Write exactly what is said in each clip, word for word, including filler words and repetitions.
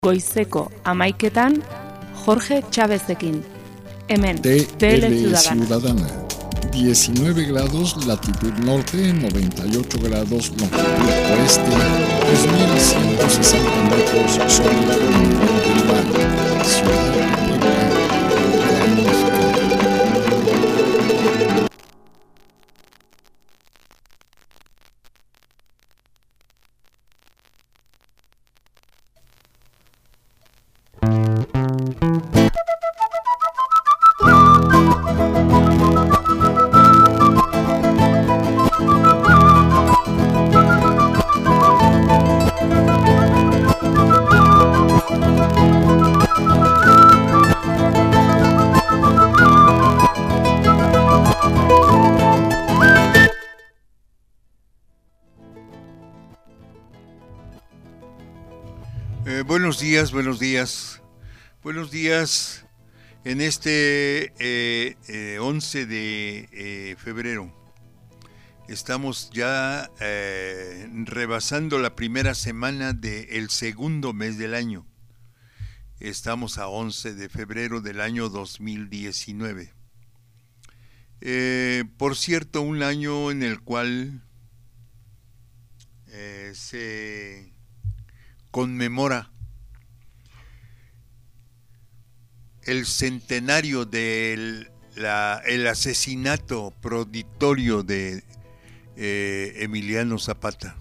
Goizeko hamaiketan Jorge Chávezekin. Hemen, T Tele L Ciudadana. Ciudadana. diecinueve grados latitud norte, noventa y ocho grados longitud oeste, dos mil ciento sesenta metros sobre el nivel del mar. Ciudad de Puebla, Gran Mexicano. Buenos días, buenos días, buenos días en este eh, eh, once de eh, febrero. Estamos ya eh, rebasando la primera semana del segundo mes del año. Estamos a once de febrero del año dos mil diecinueve. Eh, por cierto, un año en el cual eh, se conmemora el centenario del la, el asesinato proditorio de eh, Emiliano Zapata.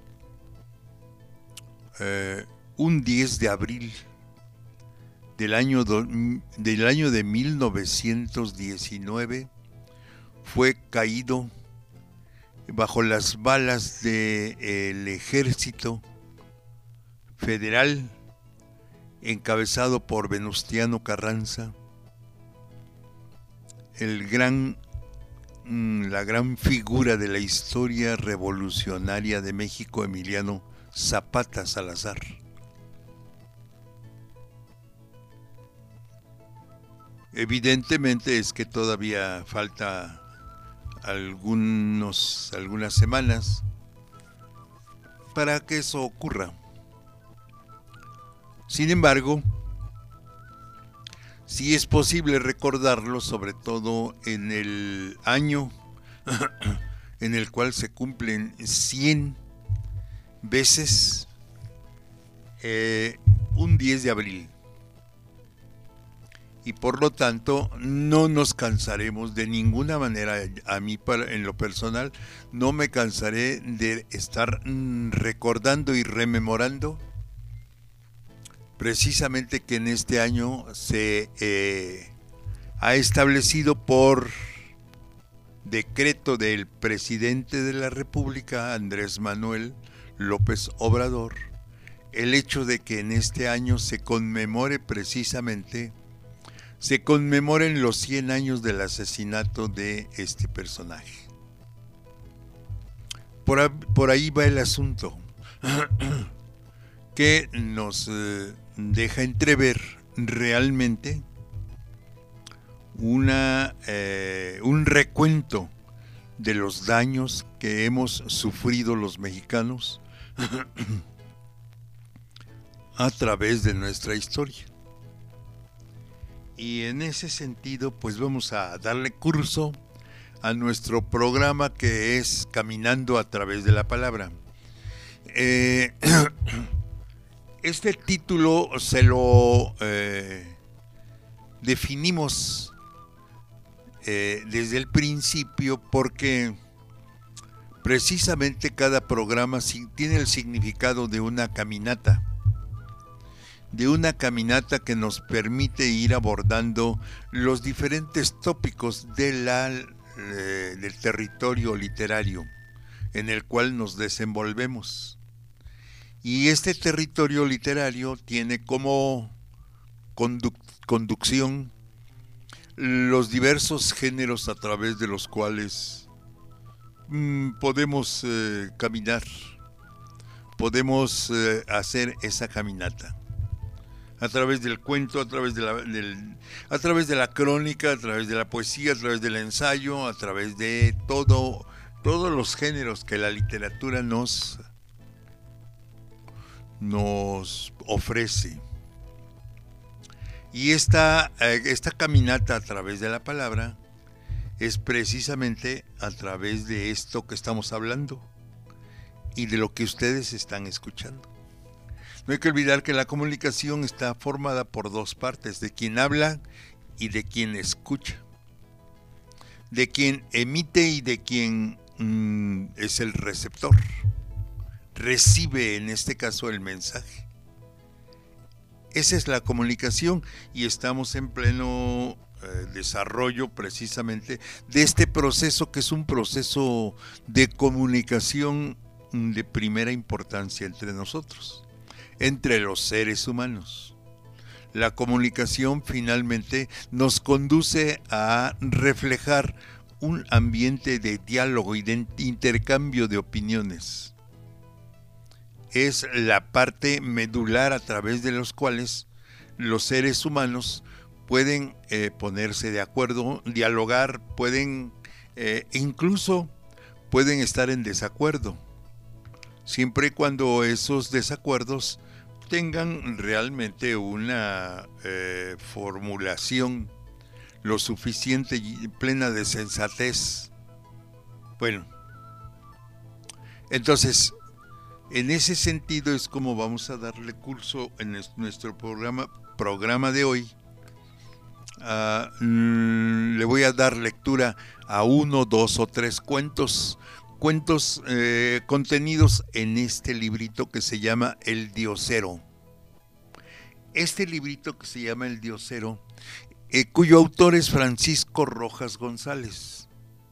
Eh, un diez de abril del año, do, del año de mil novecientos diecinueve fue caído bajo las balas del ejército federal encabezado por Venustiano Carranza, el gran, la gran figura de la historia revolucionaria de México, Emiliano Zapata Salazar. Evidentemente es que todavía falta algunos, algunas semanas para que eso ocurra. Sin embargo, sí es posible recordarlo, sobre todo en el año en el cual se cumplen cien veces eh, un diez de abril. Y por lo tanto, no nos cansaremos de ninguna manera. A mí, en lo personal, no me cansaré de estar recordando y rememorando precisamente que en este año se eh, ha establecido por decreto del presidente de la República, Andrés Manuel López Obrador, el hecho de que en este año se conmemore precisamente, se conmemoren los cien años del asesinato de este personaje. Por, por ahí va el asunto, que nos eh, deja entrever realmente una, eh, un recuento de los daños que hemos sufrido los mexicanos a través de nuestra historia. Y en ese sentido, pues vamos a darle curso a nuestro programa que es Caminando a través de la Palabra. Eh, Este título se lo eh, definimos eh, desde el principio porque precisamente cada programa tiene el significado de una caminata, de una caminata que nos permite ir abordando los diferentes tópicos de la, eh, del territorio literario en el cual nos desenvolvemos. Y este territorio literario tiene como conduc- conducción los diversos géneros a través de los cuales mmm, podemos eh, caminar, podemos eh, hacer esa caminata. A través del cuento, a través de la, del, a través de la crónica, a través de la poesía, a través del ensayo, a través de todo, todos los géneros que la literatura nos nos ofrece. Y esta, eh, esta caminata a través de la palabra es precisamente a través de esto que estamos hablando y de lo que ustedes están escuchando. No hay que olvidar que la comunicación está formada por dos partes, de quien habla y de quien escucha, de quien emite y de quien mm, es el receptor, recibe en este caso el mensaje. Esa es la comunicación y estamos en pleno eh, desarrollo precisamente de este proceso, que es un proceso de comunicación de primera importancia entre nosotros, entre los seres humanos. La comunicación finalmente nos conduce a reflejar un ambiente de diálogo y de intercambio de opiniones. Es la parte medular a través de los cuales los seres humanos pueden eh, ponerse de acuerdo, dialogar, pueden eh, incluso pueden estar en desacuerdo, siempre y cuando esos desacuerdos tengan realmente una eh, formulación lo suficiente y plena de sensatez. Bueno, entonces, en ese sentido es como vamos a darle curso en nuestro programa, programa de hoy. Uh, mm, le voy a dar lectura a uno, dos o tres cuentos, cuentos eh, contenidos en este librito que se llama El Diosero. Este librito que se llama El Diosero, eh, cuyo autor es Francisco Rojas González.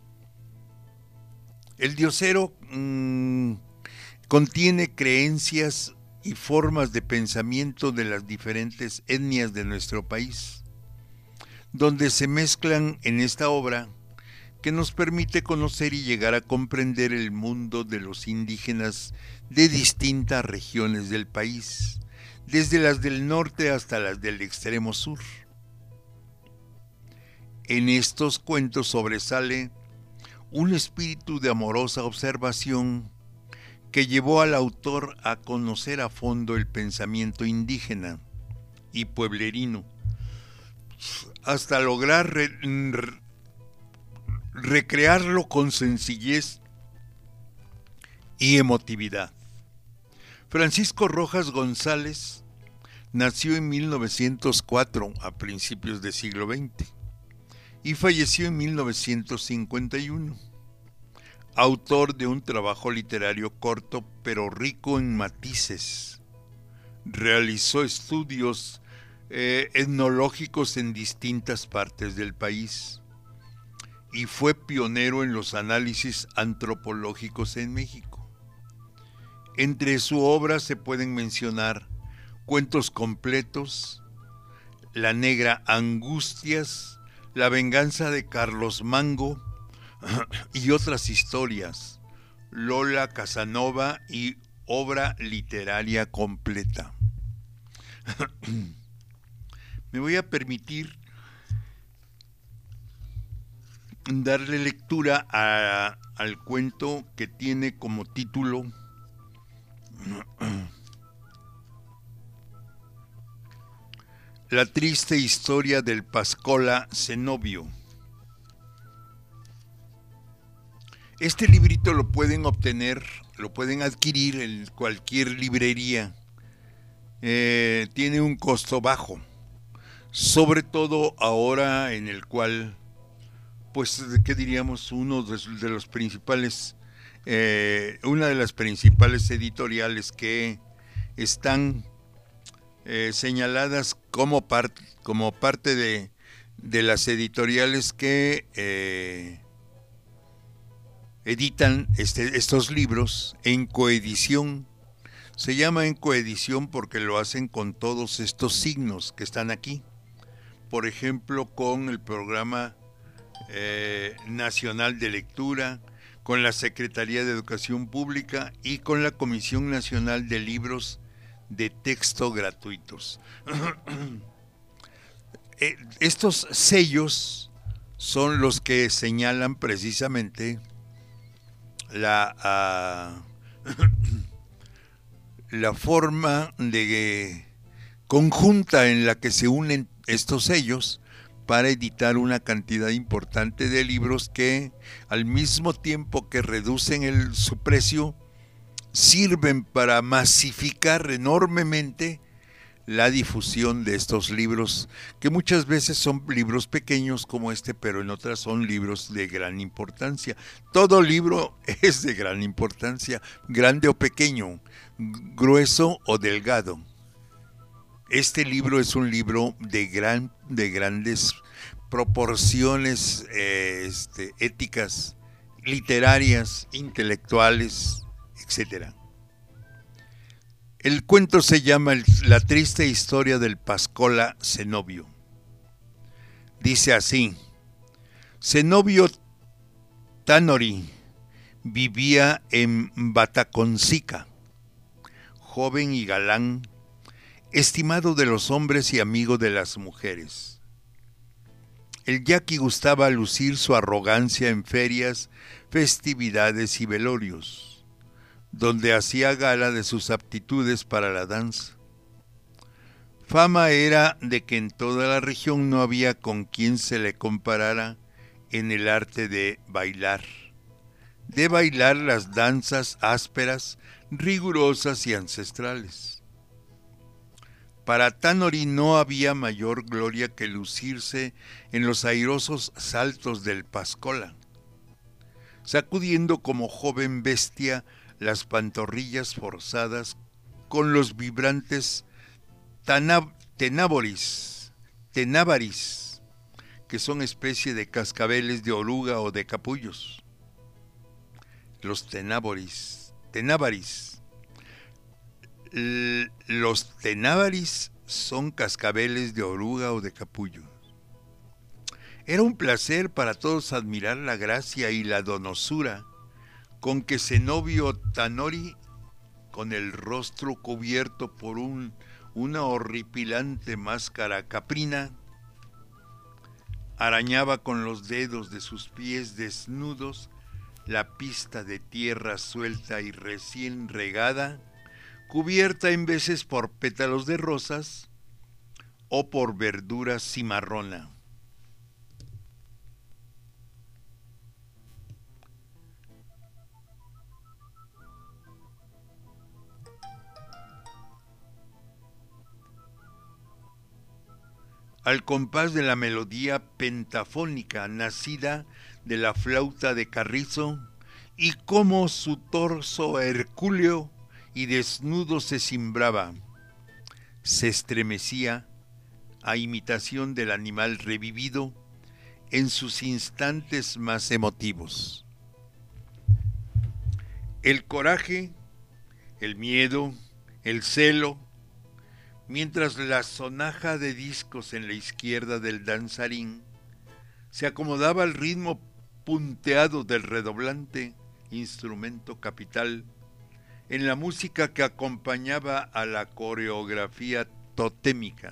El Diosero mmm, contiene creencias y formas de pensamiento de las diferentes etnias de nuestro país, donde se mezclan en esta obra que nos permite conocer y llegar a comprender el mundo de los indígenas de distintas regiones del país, desde las del norte hasta las del extremo sur. En estos cuentos sobresale un espíritu de amorosa observación que llevó al autor a conocer a fondo el pensamiento indígena y pueblerino, hasta lograr re, re, recrearlo con sencillez y emotividad. Francisco Rojas González nació en mil novecientos cuatro, a principios del siglo veinte, y falleció en mil novecientos cincuenta y uno. Autor de un trabajo literario corto pero rico en matices. Realizó estudios eh, etnológicos en distintas partes del país y fue pionero en los análisis antropológicos en México. Entre su obra se pueden mencionar Cuentos completos, La negra Angustias, La venganza de Carlos Mango y otras historias, Lola Casanova y Obra literaria completa. Me voy a permitir darle lectura a, al cuento que tiene como título La triste historia del Pascola Zenobio. Este librito lo pueden obtener, lo pueden adquirir en cualquier librería. Eh, tiene un costo bajo, sobre todo ahora en el cual, pues, ¿qué diríamos? Uno de, de los principales, eh, una de las principales editoriales que están eh, señaladas como, part, como parte de, de las editoriales que eh, editan este, estos libros en coedición. Se llama en coedición porque lo hacen con todos estos signos que están aquí. Por ejemplo, con el Programa eh, Nacional de Lectura, con la Secretaría de Educación Pública y con la Comisión Nacional de Libros de Texto Gratuitos. Estos sellos son los que señalan precisamente la, uh, la forma de conjunta en la que se unen estos sellos para editar una cantidad importante de libros que, al mismo tiempo que reducen el, su precio, sirven para masificar enormemente la difusión de estos libros, que muchas veces son libros pequeños como este, pero en otras son libros de gran importancia. Todo libro es de gran importancia, grande o pequeño, grueso o delgado. Este libro es un libro de, gran, de grandes proporciones eh, este, éticas, literarias, intelectuales, etcétera. El cuento se llama La triste historia del Pascola Cenobio. Dice así: Cenobio Tanori vivía en Bataconcica, joven y galán, estimado de los hombres y amigo de las mujeres. El yaqui gustaba lucir su arrogancia en ferias, festividades y velorios, donde hacía gala de sus aptitudes para la danza. Fama era de que en toda la región no había con quien se le comparara en el arte de bailar, de bailar las danzas ásperas, rigurosas y ancestrales. Para Tanori no había mayor gloria que lucirse en los airosos saltos del Pascola, sacudiendo como joven bestia las pantorrillas forzadas con los vibrantes tanab- tenáboris, tenábaris, que son especie de cascabeles de oruga o de capullos. Los tenáboris, tenábaris. L- los tenábaris son cascabeles de oruga o de capullo. Era un placer para todos admirar la gracia y la donosura con que Cenobio Tanori, con el rostro cubierto por un, una horripilante máscara caprina, arañaba con los dedos de sus pies desnudos la pista de tierra suelta y recién regada, cubierta en veces por pétalos de rosas o por verdura cimarrona. Al compás de la melodía pentafónica nacida de la flauta de carrizo, y cómo su torso hercúleo y desnudo se cimbraba, se estremecía a imitación del animal revivido en sus instantes más emotivos. El coraje, el miedo, el celo, mientras la sonaja de discos en la izquierda del danzarín se acomodaba al ritmo punteado del redoblante, instrumento capital, en la música que acompañaba a la coreografía totémica.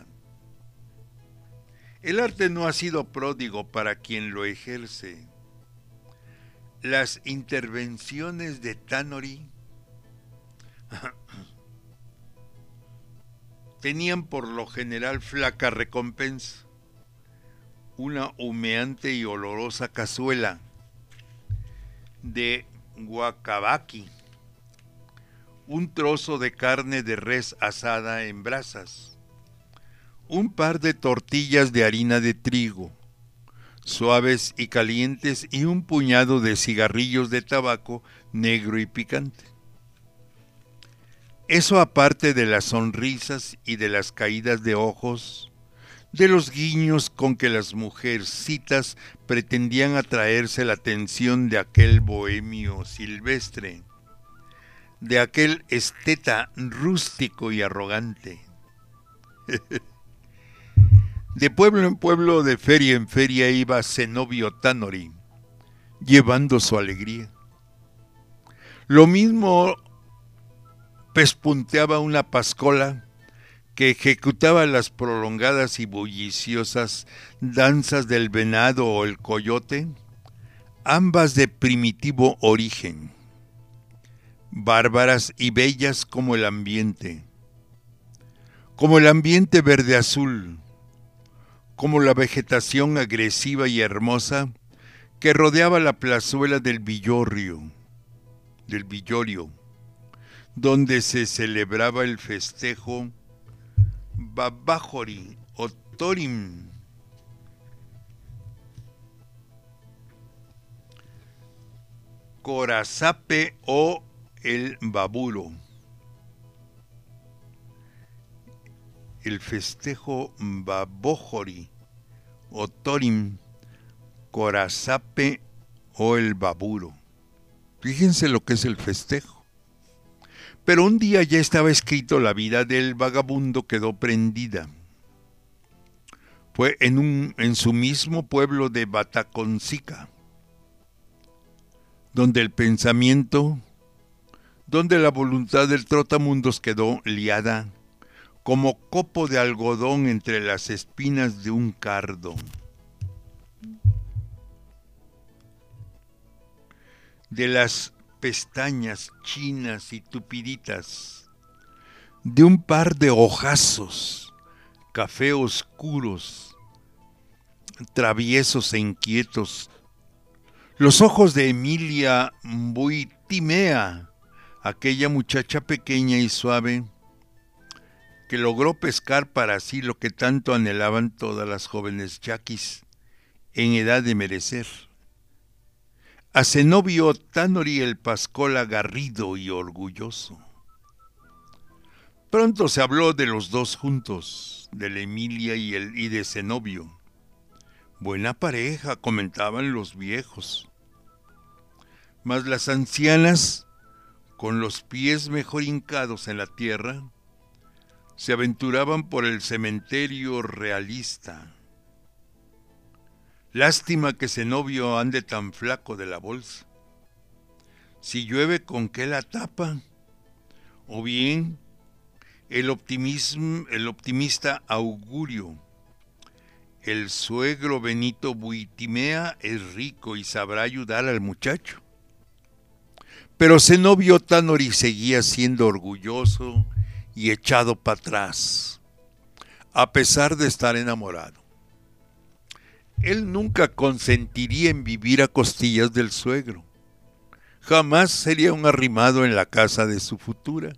El arte no ha sido pródigo para quien lo ejerce. Las intervenciones de Tanori tenían por lo general flaca recompensa: una humeante y olorosa cazuela de guacabaqui, un trozo de carne de res asada en brasas, un par de tortillas de harina de trigo, suaves y calientes, y un puñado de cigarrillos de tabaco negro y picante. Eso aparte de las sonrisas y de las caídas de ojos, de los guiños con que las mujercitas pretendían atraerse la atención de aquel bohemio silvestre, de aquel esteta rústico y arrogante. De pueblo en pueblo, de feria en feria, iba Cenobio Tanori, llevando su alegría. Lo mismo pespunteaba una pascola que ejecutaba las prolongadas y bulliciosas danzas del venado o el coyote, ambas de primitivo origen, bárbaras y bellas como el ambiente, como el ambiente verde azul, como la vegetación agresiva y hermosa que rodeaba la plazuela del Villorio, del Villorio, donde se celebraba el festejo Babajori o Torim. Corazape o el Baburo. El festejo Babojori o Torim, Corazape o el Baburo. Fíjense lo que es el festejo. Pero un día ya estaba escrito, la vida del vagabundo quedó prendida. Fue en, un, en su mismo pueblo de Bataconcica, donde el pensamiento, donde la voluntad del trotamundos quedó liada como copo de algodón entre las espinas de un cardo. De las pestañas chinas y tupiditas, de un par de ojazos, café oscuros, traviesos e inquietos, los ojos de Emilia Buitimea, aquella muchacha pequeña y suave, que logró pescar para sí lo que tanto anhelaban todas las jóvenes yaquis en edad de merecer. A Zenobio Tanori el Pascola garrido y orgulloso. Pronto se habló de los dos juntos, de la Emilia y, el, y de Zenobio. Buena pareja, comentaban los viejos. Mas las ancianas, con los pies mejor hincados en la tierra, se aventuraban por el cementerio realista. Lástima que Zenobio ande tan flaco de la bolsa. Si llueve, ¿con qué la tapa? O bien, el, optimismo, el optimista Augurio. El suegro Benito Buitimea es rico y sabrá ayudar al muchacho. Pero Zenobio Tanori seguía siendo orgulloso y echado para atrás, a pesar de estar enamorado. Él nunca consentiría en vivir a costillas del suegro. Jamás sería un arrimado en la casa de su futura.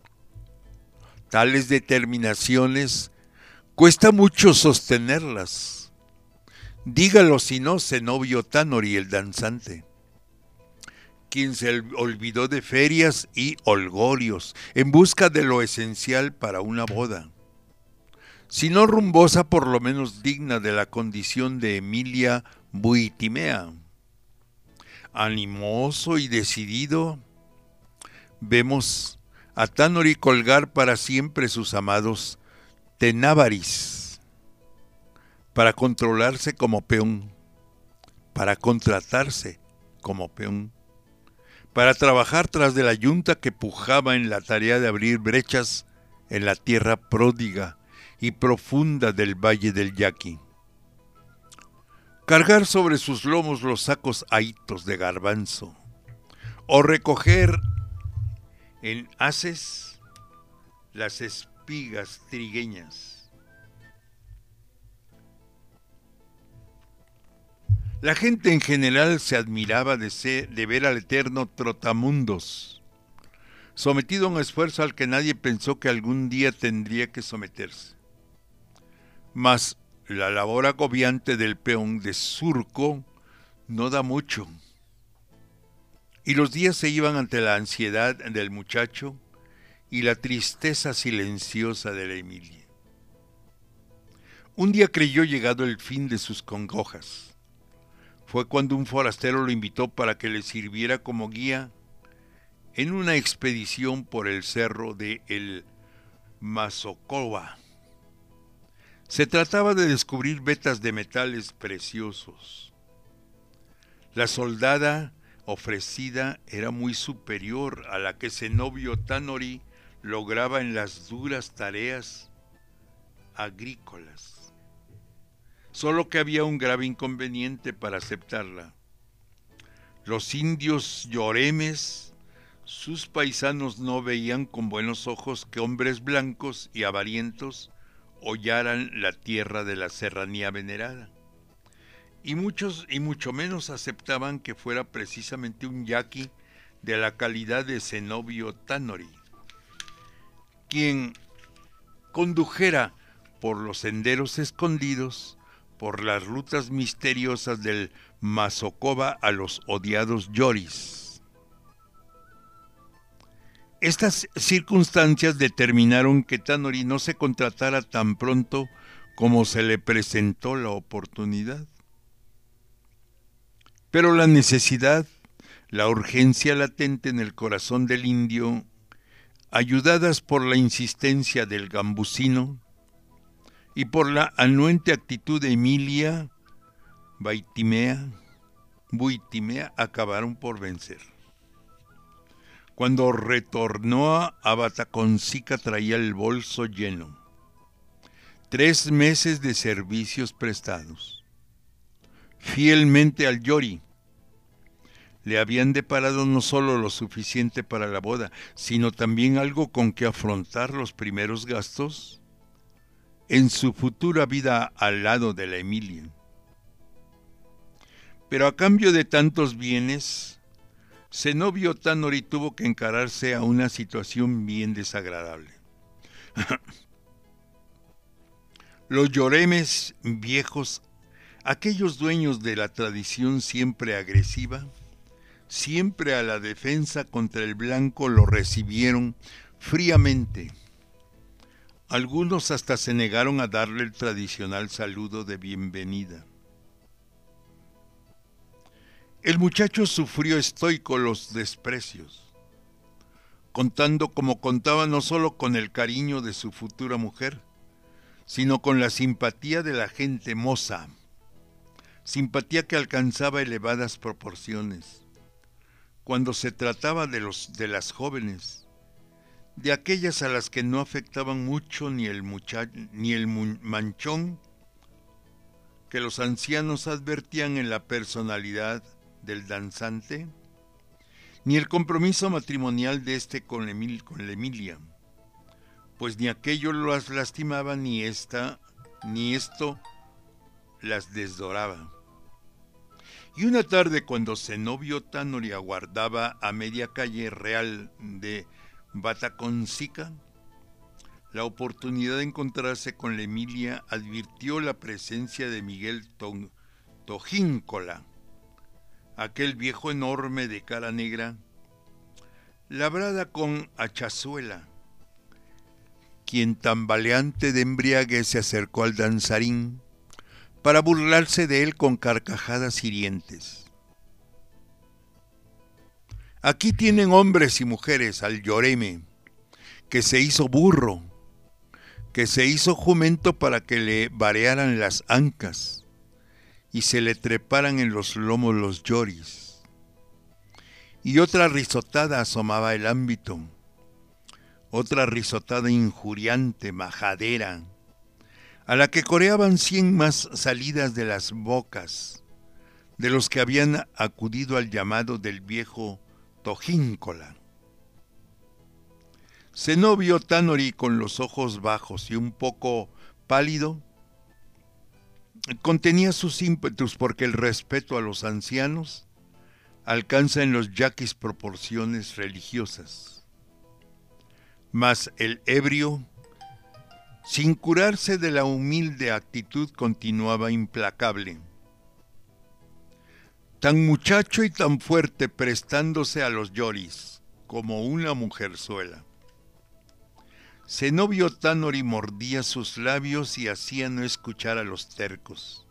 Tales determinaciones cuesta mucho sostenerlas. Dígalo si no Zenobio Tanori, el danzante, quien se olvidó de ferias y holgorios en busca de lo esencial para una boda. Si no rumbosa, por lo menos digna de la condición de Emilia Buitimea. Animoso y decidido, vemos a Tanori colgar para siempre sus amados tenávaris, para controlarse como peón, para contratarse como peón, para trabajar tras de la yunta que pujaba en la tarea de abrir brechas en la tierra pródiga y profunda del Valle del Yaqui. Cargar sobre sus lomos los sacos ahitos de garbanzo, o recoger en haces las espigas trigueñas. La gente en general se admiraba de, ser, de ver al eterno trotamundos, sometido a un esfuerzo al que nadie pensó que algún día tendría que someterse. Mas la labor agobiante del peón de surco no da mucho, y los días se iban ante la ansiedad del muchacho y la tristeza silenciosa de la Emilia. Un día creyó llegado el fin de sus congojas. Fue cuando un forastero lo invitó para que le sirviera como guía en una expedición por el cerro de El Mazocoa. Se trataba de descubrir vetas de metales preciosos. La soldada ofrecida era muy superior a la que Zenobio Tanori lograba en las duras tareas agrícolas. Solo que había un grave inconveniente para aceptarla. Los indios lloremes, sus paisanos, no veían con buenos ojos que hombres blancos y avarientos hollaran la tierra de la serranía venerada. Y muchos y mucho menos aceptaban que fuera precisamente un yaqui de la calidad de Zenobio Tanori quien condujera por los senderos escondidos, por las rutas misteriosas del Mazocoba a los odiados Yoris. Estas circunstancias determinaron que Tanori no se contratara tan pronto como se le presentó la oportunidad. Pero la necesidad, la urgencia latente en el corazón del indio, ayudadas por la insistencia del gambusino y por la anuente actitud de Emilia, Baitimea, Buitimea, acabaron por vencer. Cuando retornó a Bataconsica traía el bolso lleno. Tres meses de servicios prestados. Fielmente al Yori. Le habían deparado no solo lo suficiente para la boda, sino también algo con que afrontar los primeros gastos en su futura vida al lado de la Emilia. Pero a cambio de tantos bienes, Zenobio Tanori tuvo que encararse a una situación bien desagradable. Los yoremes viejos, aquellos dueños de la tradición siempre agresiva, siempre a la defensa contra el blanco, lo recibieron fríamente. Algunos hasta se negaron a darle el tradicional saludo de bienvenida. El muchacho sufrió estoico los desprecios, contando como contaba no solo con el cariño de su futura mujer, sino con la simpatía de la gente moza, simpatía que alcanzaba elevadas proporciones. Cuando se trataba de, los, de las jóvenes, de aquellas a las que no afectaban mucho ni el, mucha, ni el manchón que los ancianos advertían en la personalidad del danzante, ni el compromiso matrimonial de este con, Emil, con la Emilia, pues ni aquello las lastimaba, ni esta, ni esto las desdoraba. Y una tarde, cuando Zenobio Tanori aguardaba a media calle real de Bataconsica, la oportunidad de encontrarse con la Emilia advirtió la presencia de Miguel Tojíncola, aquel viejo enorme de cara negra, labrada con hachazuela, quien tambaleante de embriaguez se acercó al danzarín para burlarse de él con carcajadas hirientes. Aquí tienen hombres y mujeres al Yoreme, que se hizo burro, que se hizo jumento para que le varearan las ancas y se le treparan en los lomos los yoris. Y otra risotada asomaba el ámbito, otra risotada injuriante, majadera, a la que coreaban cien más salidas de las bocas de los que habían acudido al llamado del viejo Tojíncola. Zenobio Tanori, con los ojos bajos y un poco pálido, contenía sus ímpetus porque el respeto a los ancianos alcanza en los yaquis proporciones religiosas. Mas el ebrio, sin curarse de la humilde actitud, continuaba implacable. Tan muchacho y tan fuerte, prestándose a los yoris, como una mujerzuela. Zenobio Tanori mordía sus labios y hacía no escuchar a los tercos.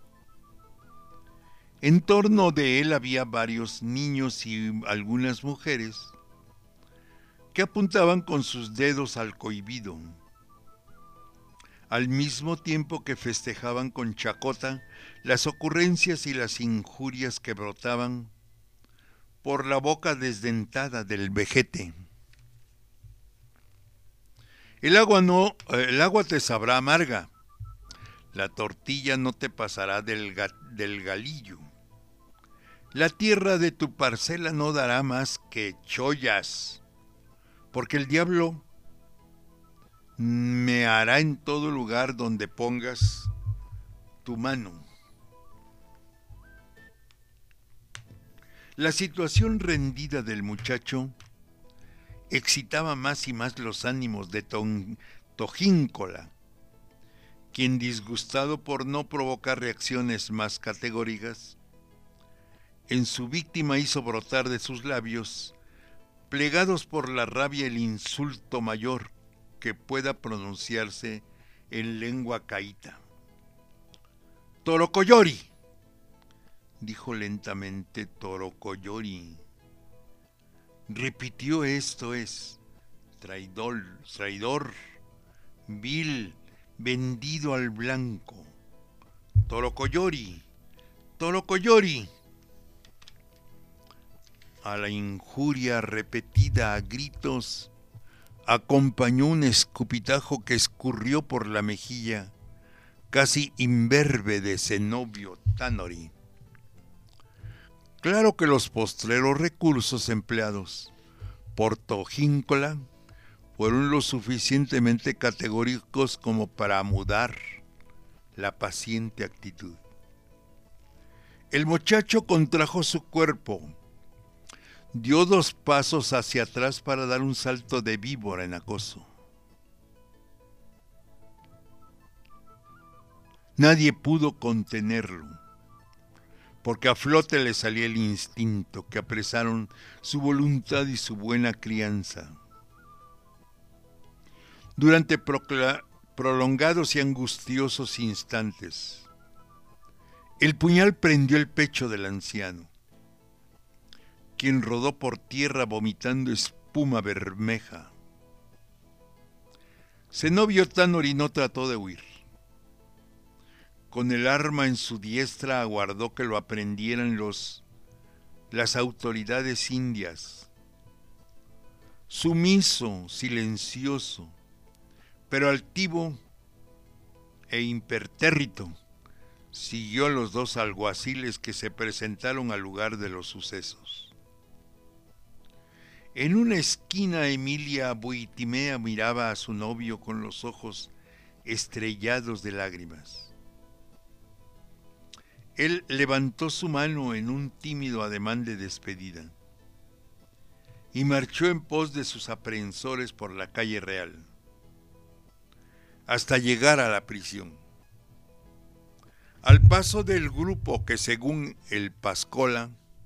En torno de él había varios niños y algunas mujeres que apuntaban con sus dedos al cohibido, al mismo tiempo que festejaban con chacota las ocurrencias y las injurias que brotaban por la boca desdentada del vejete. El agua no, el agua te sabrá amarga, la tortilla no te pasará del, ga, del galillo, la tierra de tu parcela no dará más que chollas, porque el diablo me hará en todo lugar donde pongas tu mano. La situación rendida del muchacho excitaba más y más los ánimos de Ton- Tojíncola, quien, disgustado por no provocar reacciones más categóricas, en su víctima hizo brotar de sus labios, plegados por la rabia, el insulto mayor que pueda pronunciarse en lengua caíta. «Torocoyori», dijo lentamente Torocoyori. Repitió: esto es, traidor, traidor, vil, vendido al blanco. Torocoyori, Torocoyori. A la injuria repetida a gritos acompañó un escupitajo que escurrió por la mejilla casi imberbe de Zenobio Tanori. Claro que los postreros recursos empleados por Tojíncola fueron lo suficientemente categóricos como para mudar la paciente actitud. El muchacho contrajo su cuerpo, dio dos pasos hacia atrás para dar un salto de víbora en acoso. Nadie pudo contenerlo, porque a flote le salía el instinto que apresaron su voluntad y su buena crianza. Durante procla- prolongados y angustiosos instantes, el puñal prendió el pecho del anciano, quien rodó por tierra vomitando espuma bermeja. Zenobio Tanori no trató de huir. Con el arma en su diestra aguardó que lo aprendieran los, las autoridades indias. Sumiso, silencioso, pero altivo e impertérrito, siguió a los dos alguaciles que se presentaron al lugar de los sucesos. En una esquina, Emilia Buitimea miraba a su novio con los ojos estrellados de lágrimas. Él levantó su mano en un tímido ademán de despedida y marchó en pos de sus aprehensores por la calle real, hasta llegar a la prisión. Al paso del grupo que, según el Pascola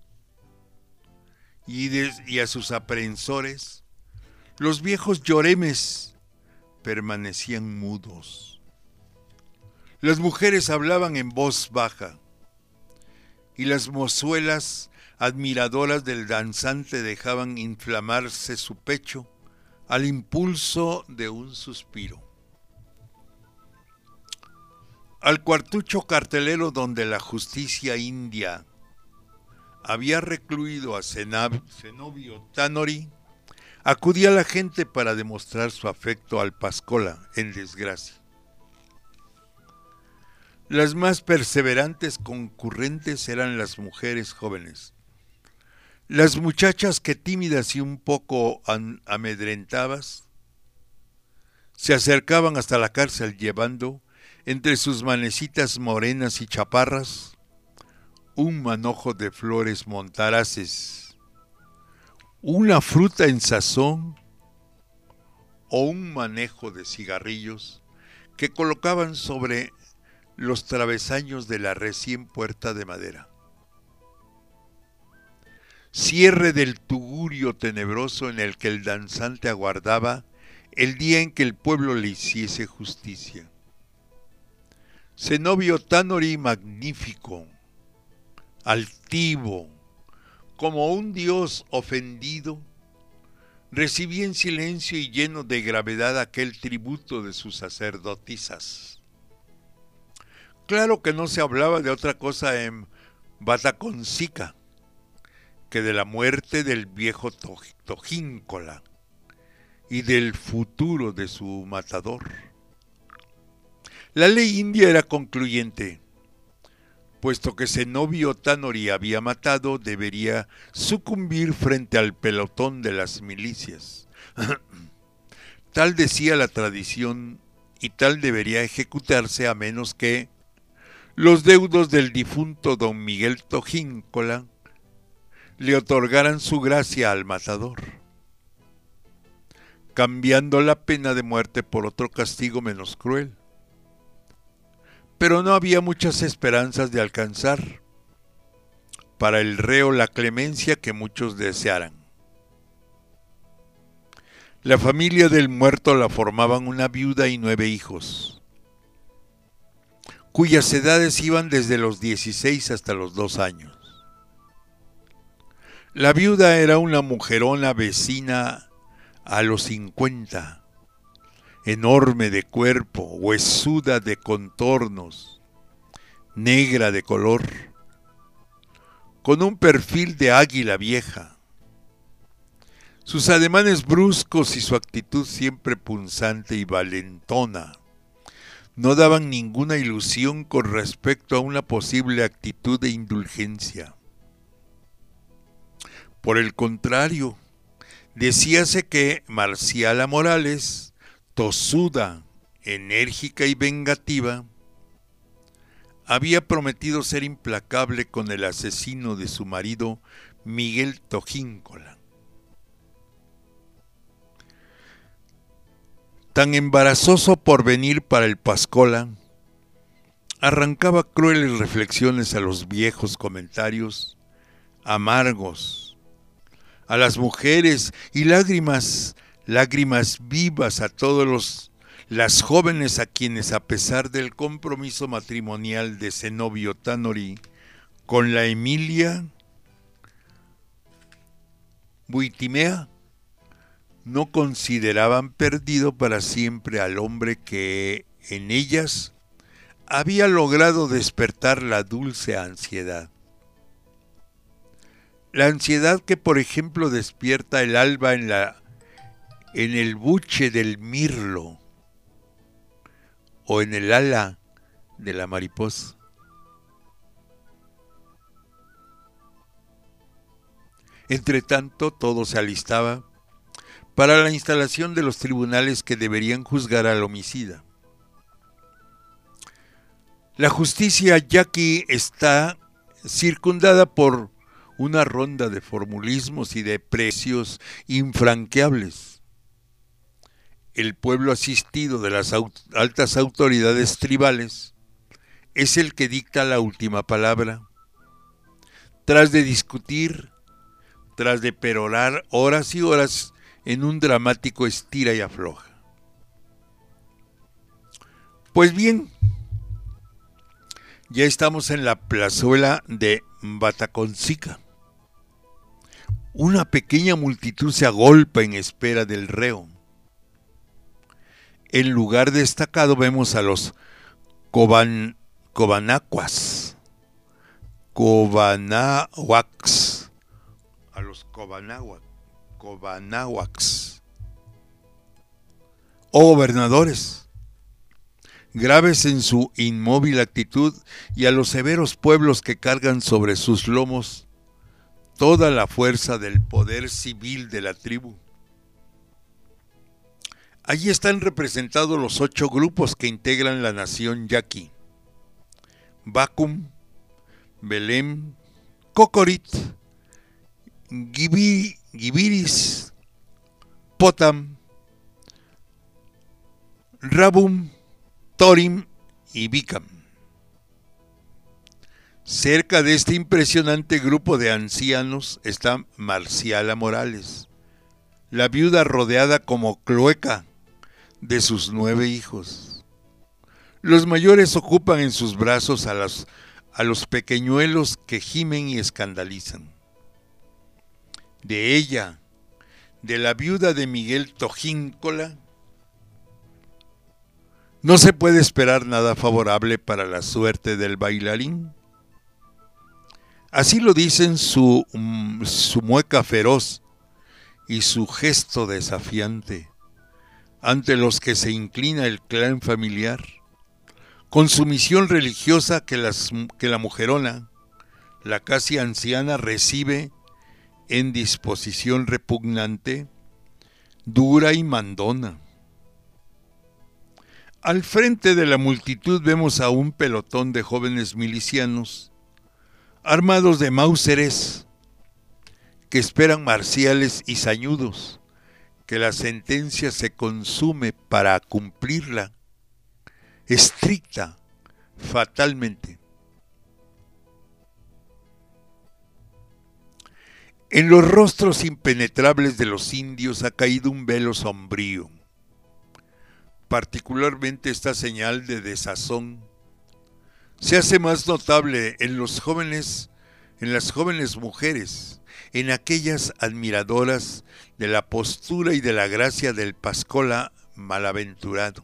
y, de, y a sus aprehensores, los viejos lloremes permanecían mudos. Las mujeres hablaban en voz baja, y las mozuelas admiradoras del danzante dejaban inflamarse su pecho al impulso de un suspiro. Al cuartucho cartelero donde la justicia india había recluido a Zenobio Tanori, acudía la gente para demostrar su afecto al Pascola en desgracia. Las más perseverantes concurrentes eran las mujeres jóvenes. Las muchachas que, tímidas y un poco amedrentadas, se acercaban hasta la cárcel llevando entre sus manecitas morenas y chaparras un manojo de flores montaraces, una fruta en sazón o un manejo de cigarrillos que colocaban sobre los travesaños de la recién puerta de madera. Cierre del tugurio tenebroso en el que el danzante aguardaba el día en que el pueblo le hiciese justicia. Zenobio Tanori, magnífico, altivo, como un dios ofendido, recibía en silencio y lleno de gravedad aquel tributo de sus sacerdotisas. Claro que no se hablaba de otra cosa en Bataconcica que de la muerte del viejo Tojíncola y del futuro de su matador. La ley india era concluyente. Puesto que Zenobio Tanori había matado, debería sucumbir frente al pelotón de las milicias. Tal decía la tradición y tal debería ejecutarse a menos que los deudos del difunto don Miguel Tojíncola le otorgaran su gracia al matador, cambiando la pena de muerte por otro castigo menos cruel. Pero no había muchas esperanzas de alcanzar para el reo la clemencia que muchos desearan. La familia del muerto la formaban una viuda y nueve hijos, cuyas edades iban desde los dieciséis hasta los dos años. La viuda era una mujerona vecina a los cincuenta, enorme de cuerpo, huesuda de contornos, negra de color, con un perfil de águila vieja. Sus ademanes bruscos y su actitud siempre punzante y valentona no daban ninguna ilusión con respecto a una posible actitud de indulgencia. Por el contrario, decíase que Marciala Morales, tosuda, enérgica y vengativa, había prometido ser implacable con el asesino de su marido, Miguel Tojíncola. Tan embarazoso porvenir para el Pascola, arrancaba crueles reflexiones a los viejos comentarios, amargos, a las mujeres y lágrimas, lágrimas vivas a todos los, las jóvenes a quienes, a pesar del compromiso matrimonial de Zenobio Tanori con la Emilia Buitimea, no consideraban perdido para siempre al hombre que en ellas había logrado despertar la dulce ansiedad. La ansiedad que, por ejemplo, despierta el alba en, la, en el buche del mirlo o en el ala de la mariposa. Entre tanto, todo se alistaba para la instalación de los tribunales que deberían juzgar al homicida. La justicia yaqui está circundada por una ronda de formulismos y de precios infranqueables. El pueblo asistido de las altas autoridades tribales es el que dicta la última palabra. Tras de discutir, tras de perorar horas y horas en un dramático estira y afloja. Pues bien, ya estamos en la plazuela de Bataconcica. Una pequeña multitud se agolpa en espera del reo. En lugar destacado vemos a los coban, cobanacuas, cobanahuacs, a los cobanahuacs. Cobanahuacs o gobernadores, graves en su inmóvil actitud, y a los severos pueblos que cargan sobre sus lomos toda la fuerza del poder civil de la tribu. Allí están representados los ocho grupos que integran la nación yaqui: Bacum, Belém, Cocorit, Gibi, Gibiris, Potam, Rabum, Torim y Bicam. Cerca de este impresionante grupo de ancianos está Marciala Morales, la viuda rodeada como cloaca de sus nueve hijos. Los mayores ocupan en sus brazos a los, a los pequeñuelos que gimen y escandalizan. De ella, de la viuda de Miguel Tojíncola, no se puede esperar nada favorable para la suerte del bailarín. Así lo dicen su, su mueca feroz y su gesto desafiante, ante los que se inclina el clan familiar, con su misión religiosa que, las, que la mujerona, la casi anciana, recibe en disposición repugnante, dura y mandona. Al frente de la multitud vemos a un pelotón de jóvenes milicianos armados de mauseres que esperan marciales y sañudos que la sentencia se consume para cumplirla, estricta, fatalmente. En los rostros impenetrables de los indios ha caído un velo sombrío. Particularmente esta señal de desazón se hace más notable en los jóvenes, en las jóvenes mujeres, en aquellas admiradoras de la postura y de la gracia del Pascola malaventurado.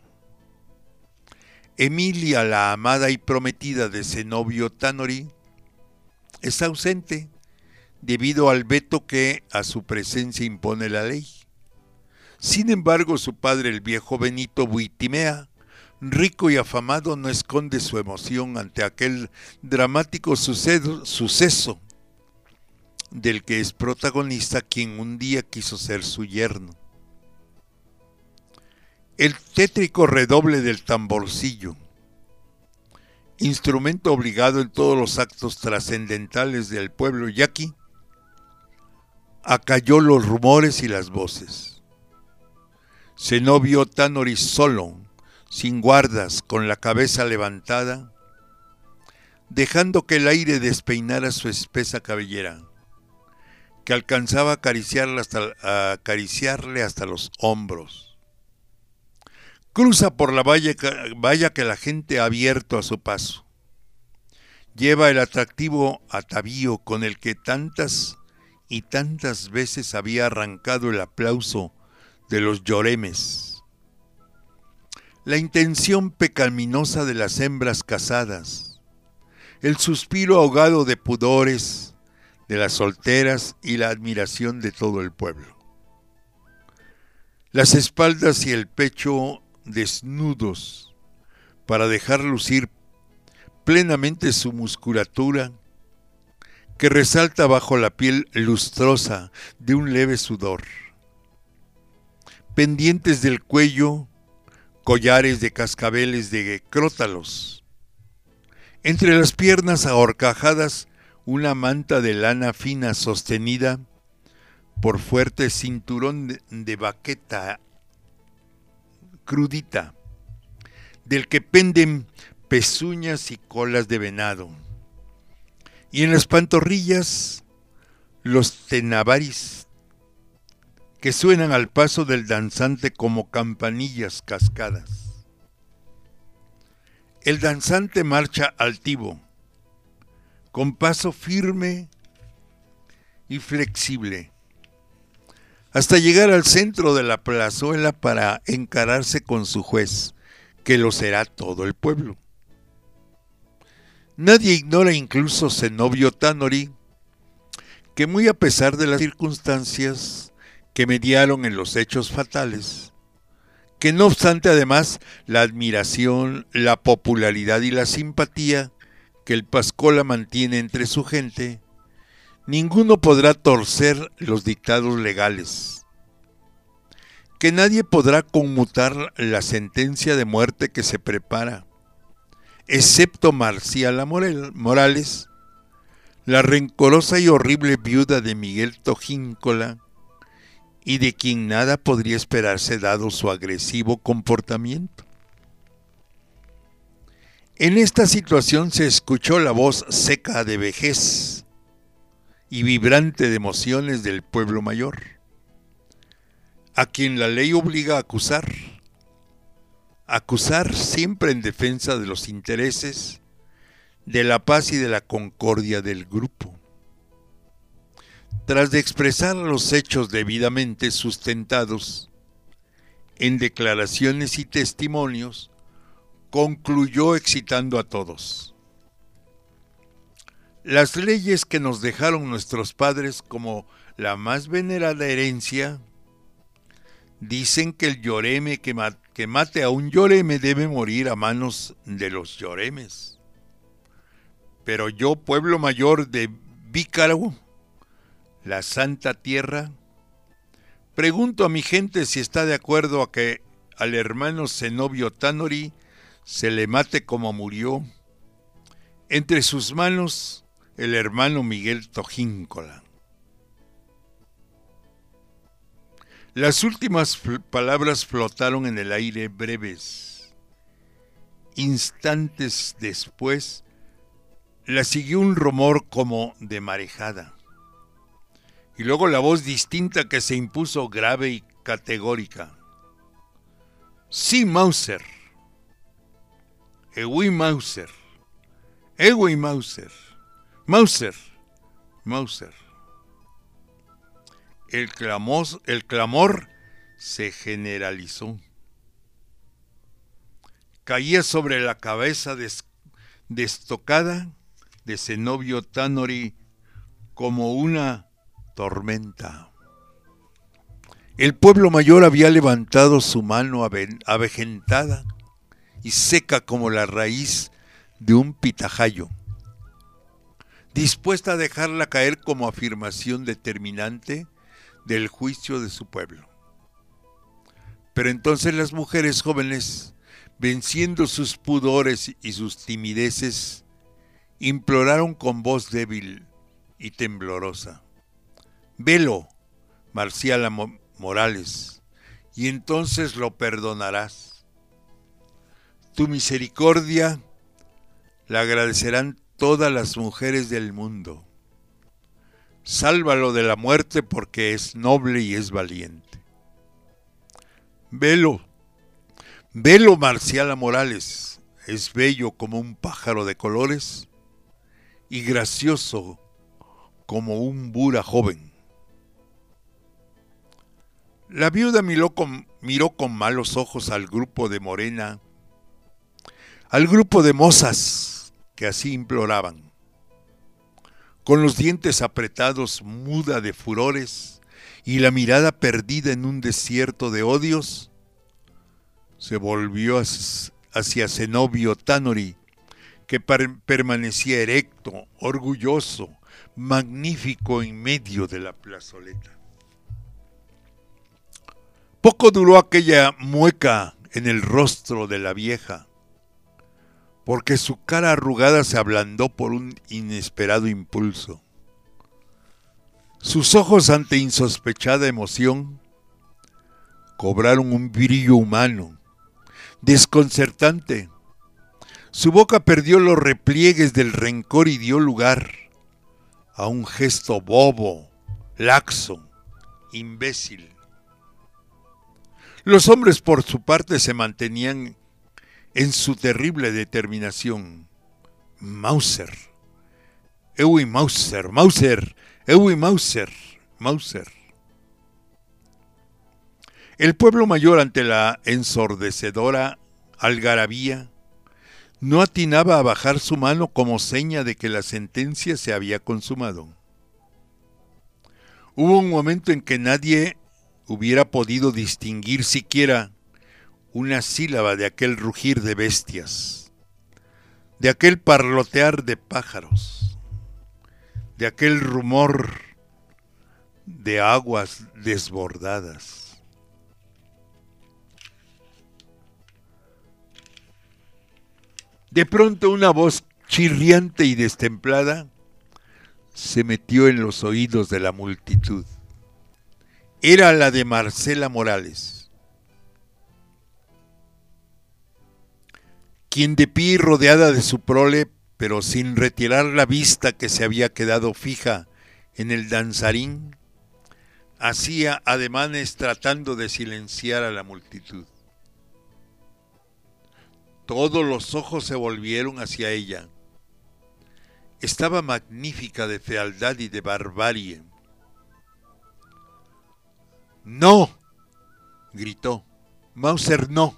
Emilia, la amada y prometida de Zenobio Tanori, está ausente debido al veto que a su presencia impone la ley. Sin embargo, su padre, el viejo Benito Buitimea, rico y afamado, no esconde su emoción ante aquel dramático suceso, suceso del que es protagonista quien un día quiso ser su yerno. El tétrico redoble del tamborcillo, instrumento obligado en todos los actos trascendentales del pueblo yaqui, acalló los rumores y las voces. Zenobio Tanori solo, sin guardas, con la cabeza levantada, dejando que el aire despeinara su espesa cabellera, que alcanzaba a acariciarle hasta, a acariciarle hasta los hombros. Cruza por la valla, valla que la gente ha abierto a su paso. Lleva el atractivo atavío con el que tantas y tantas veces había arrancado el aplauso de los lloremes. La intención pecaminosa de las hembras casadas, el suspiro ahogado de pudores de las solteras y la admiración de todo el pueblo. Las espaldas y el pecho desnudos para dejar lucir plenamente su musculatura que resalta bajo la piel lustrosa de un leve sudor. Pendientes del cuello, collares de cascabeles de crótalos. Entre las piernas ahorcajadas, una manta de lana fina sostenida por fuerte cinturón de, de baqueta crudita, del que penden pezuñas y colas de venado. Y en las pantorrillas, los tenavaris, que suenan al paso del danzante como campanillas cascadas. El danzante marcha altivo, con paso firme y flexible, hasta llegar al centro de la plazuela para encararse con su juez, que lo será todo el pueblo. Nadie ignora incluso Zenobio Tanori, que muy a pesar de las circunstancias que mediaron en los hechos fatales, que no obstante además la admiración, la popularidad y la simpatía que el Pascola mantiene entre su gente, ninguno podrá torcer los dictados legales, que nadie podrá conmutar la sentencia de muerte que se prepara, excepto Marciala Morales, la rencorosa y horrible viuda de Miguel Tojíncola, y de quien nada podría esperarse dado su agresivo comportamiento. En esta situación se escuchó la voz seca de vejez y vibrante de emociones del pueblo mayor, a quien la ley obliga a acusar, acusar siempre en defensa de los intereses, de la paz y de la concordia del grupo. Tras de expresar los hechos debidamente sustentados en declaraciones y testimonios, concluyó excitando a todos. Las leyes que nos dejaron nuestros padres como la más venerada herencia dicen que el lloreme que, ma- que mate a un lloreme debe morir a manos de los lloremes. Pero yo, pueblo mayor de Vícaro, la Santa Tierra, pregunto a mi gente si está de acuerdo a que al hermano Zenobio Tanori se le mate como murió. Entre sus manos, el hermano Miguel Tojíncola. Las últimas palabras flotaron en el aire breves. Instantes después, la siguió un rumor como de marejada. Y luego la voz distinta que se impuso grave y categórica. Sí, Mauser. Ewi Mauser. Ewi Mauser. Mauser. Mauser. El clamor, el clamor se generalizó. Caía sobre la cabeza des, destocada de Zenobio Tanori como una tormenta. El pueblo mayor había levantado su mano avejentada y seca como la raíz de un pitajayo, dispuesta a dejarla caer como afirmación determinante del juicio de su pueblo. Pero entonces las mujeres jóvenes, venciendo sus pudores y sus timideces, imploraron con voz débil y temblorosa: velo, Marciala Morales, y entonces lo perdonarás. Tu misericordia la agradecerán todas las mujeres del mundo. Sálvalo de la muerte porque es noble y es valiente. Velo, velo, Marciala Morales, es bello como un pájaro de colores y gracioso como un bura joven. La viuda miró con, miró con malos ojos al grupo de Morena, al grupo de mozas que así imploraban. Con los dientes apretados, muda de furores y la mirada perdida en un desierto de odios, se volvió hacia Zenobio Tanori, que per- permanecía erecto, orgulloso, magnífico en medio de la plazoleta. Poco duró aquella mueca en el rostro de la vieja, porque su cara arrugada se ablandó por un inesperado impulso. Sus ojos, ante insospechada emoción, cobraron un brillo humano, desconcertante. Su boca perdió los repliegues del rencor y dio lugar a un gesto bobo, laxo, imbécil. Los hombres, por su parte, se mantenían en su terrible determinación. Mauser, Ewi Mauser, Mauser, Ewi Mauser, Mauser. El pueblo mayor, ante la ensordecedora algarabía, no atinaba a bajar su mano como seña de que la sentencia se había consumado. Hubo un momento en que nadie hubiera podido distinguir siquiera una sílaba de aquel rugir de bestias, de aquel parlotear de pájaros, de aquel rumor de aguas desbordadas. De pronto una voz chirriante y destemplada se metió en los oídos de la multitud. Era la de Marcela Morales, quien, de pie y rodeada de su prole, pero sin retirar la vista que se había quedado fija en el danzarín, hacía ademanes tratando de silenciar a la multitud. Todos los ojos se volvieron hacia ella. Estaba magnífica de fealdad y de barbarie. ¡No!, gritó. Mauser, no.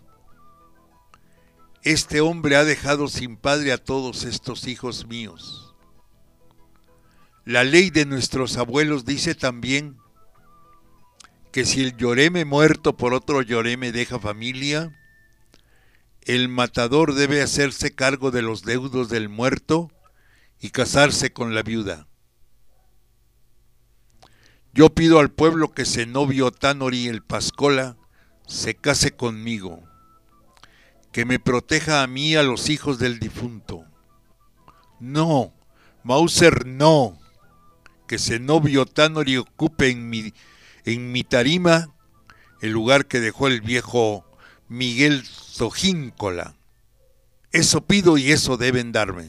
Este hombre ha dejado sin padre a todos estos hijos míos. La ley de nuestros abuelos dice también que si el lloreme muerto por otro lloreme deja familia, el matador debe hacerse cargo de los deudos del muerto y casarse con la viuda. Yo pido al pueblo que Zenobio Tanori el Pascola se case conmigo, que me proteja a mí y a los hijos del difunto. No, Mauser, no, que Zenobio Tanori ocupe en mi, en mi tarima el lugar que dejó el viejo Miguel Tojíncola. Eso pido y eso deben darme.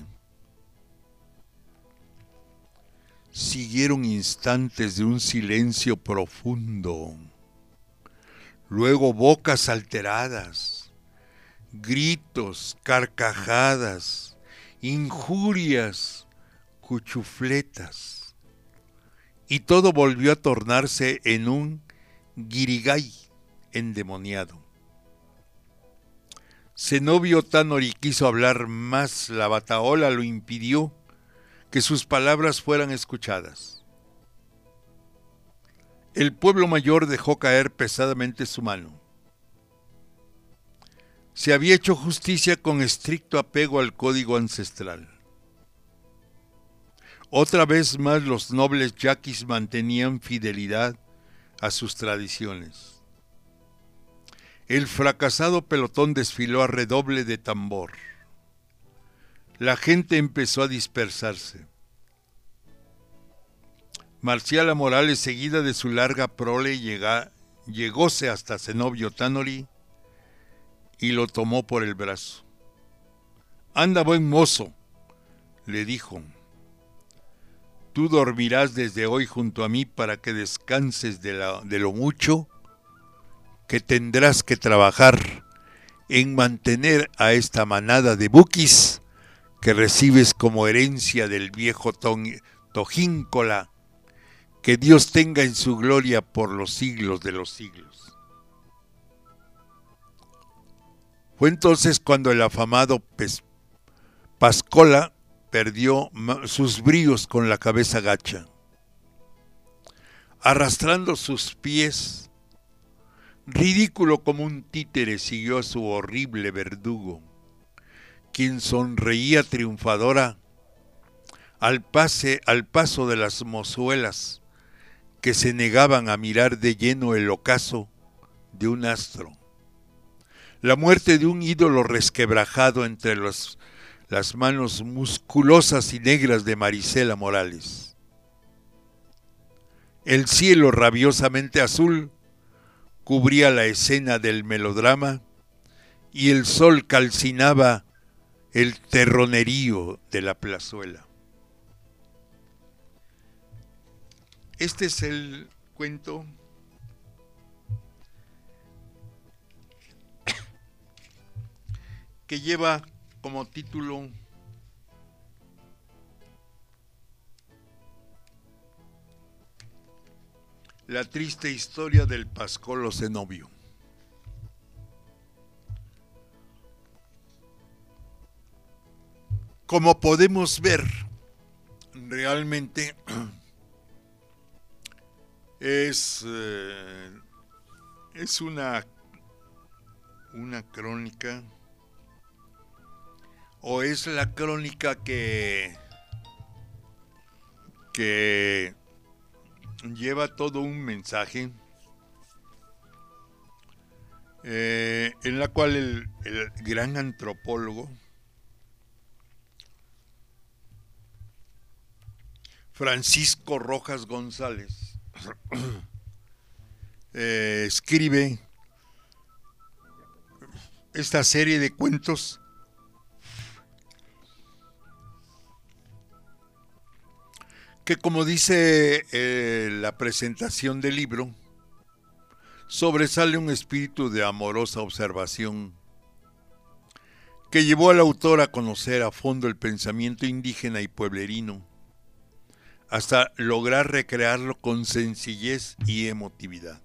Siguieron instantes de un silencio profundo, luego bocas alteradas, gritos, carcajadas, injurias, cuchufletas, y todo volvió a tornarse en un guirigay endemoniado. Zenobio Tanori quiso hablar más, la batahola lo impidió, que sus palabras fueran escuchadas. El pueblo mayor dejó caer pesadamente su mano. Se había hecho justicia con estricto apego al código ancestral. Otra vez más los nobles yaquis mantenían fidelidad a sus tradiciones. El fracasado pelotón desfiló a redoble de tambor. La gente empezó a dispersarse. Marciala Morales, seguida de su larga prole, llega, llegóse hasta Zenobio Tanori y lo tomó por el brazo. «Anda, buen mozo», le dijo, «tú dormirás desde hoy junto a mí para que descanses de, la, de lo mucho que tendrás que trabajar en mantener a esta manada de buquis que recibes como herencia del viejo Tojíncola, que Dios tenga en su gloria por los siglos de los siglos». Fue entonces cuando el afamado Pes Pascola perdió sus bríos con la cabeza gacha. Arrastrando sus pies, ridículo como un títere, siguió a su horrible verdugo, quien sonreía triunfadora al, pase, al paso de las mozuelas que se negaban a mirar de lleno el ocaso de un astro. La muerte de un ídolo resquebrajado entre los, las manos musculosas y negras de Marisela Morales. El cielo rabiosamente azul cubría la escena del melodrama y el sol calcinaba el terronerío de la plazuela. Este es el cuento que lleva como título La triste historia del Pascolo Zenobio. Como podemos ver, realmente es, eh, es una, una crónica, o es la crónica que, que lleva todo un mensaje, eh, en la cual el, el gran antropólogo Francisco Rojas González eh, escribe esta serie de cuentos que, como dice eh, la presentación del libro, sobresale un espíritu de amorosa observación que llevó al autor a conocer a fondo el pensamiento indígena y pueblerino, hasta lograr recrearlo con sencillez y emotividad.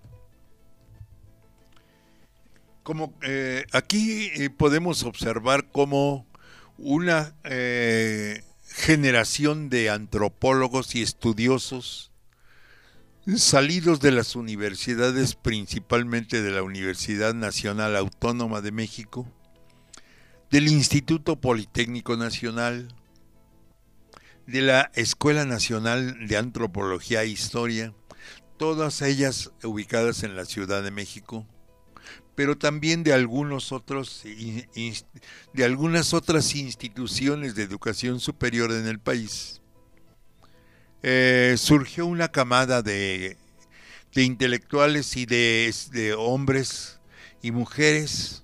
Como eh, aquí eh, podemos observar cómo una eh, generación de antropólogos y estudiosos salidos de las universidades, principalmente de la Universidad Nacional Autónoma de México, del Instituto Politécnico Nacional, de la Escuela Nacional de Antropología e Historia, todas ellas ubicadas en la Ciudad de México, pero también de algunos otros de algunas otras instituciones de educación superior en el país. Eh, surgió una camada de, de intelectuales y de, de hombres y mujeres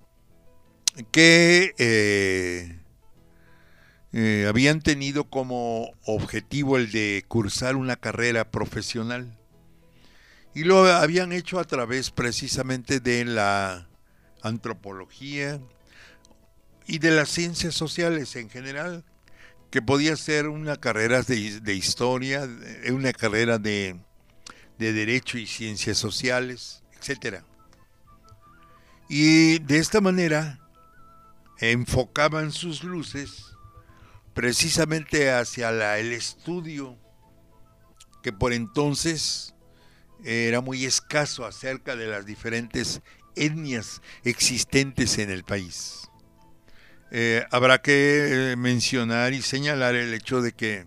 que eh, eh, habían tenido como objetivo el de cursar una carrera profesional. Y lo habían hecho a través precisamente de la antropología y de las ciencias sociales en general, que podía ser una carrera de, de historia, una carrera de, de derecho y ciencias sociales, etcétera. Y de esta manera enfocaban sus luces precisamente hacia la, el estudio que por entonces era muy escaso acerca de las diferentes etnias existentes en el país. Eh, habrá que mencionar y señalar el hecho de que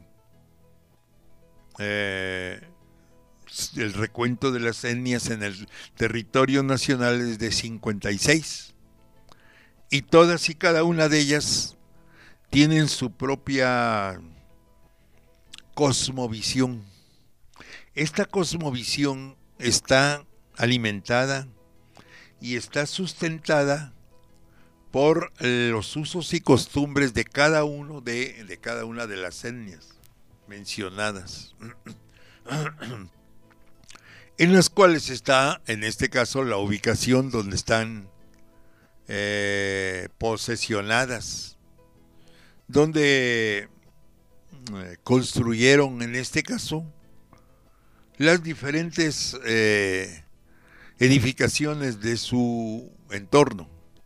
eh, el recuento de las etnias en el territorio nacional es de cincuenta y seis, y todas y cada una de ellas tienen su propia cosmovisión. Esta cosmovisión está alimentada y está sustentada por los usos y costumbres de cada uno de, de cada una de las etnias mencionadas, en las cuales está, en este caso, la ubicación donde están eh, posesionadas, donde eh, construyeron, en este caso, las diferentes eh, edificaciones de su entorno,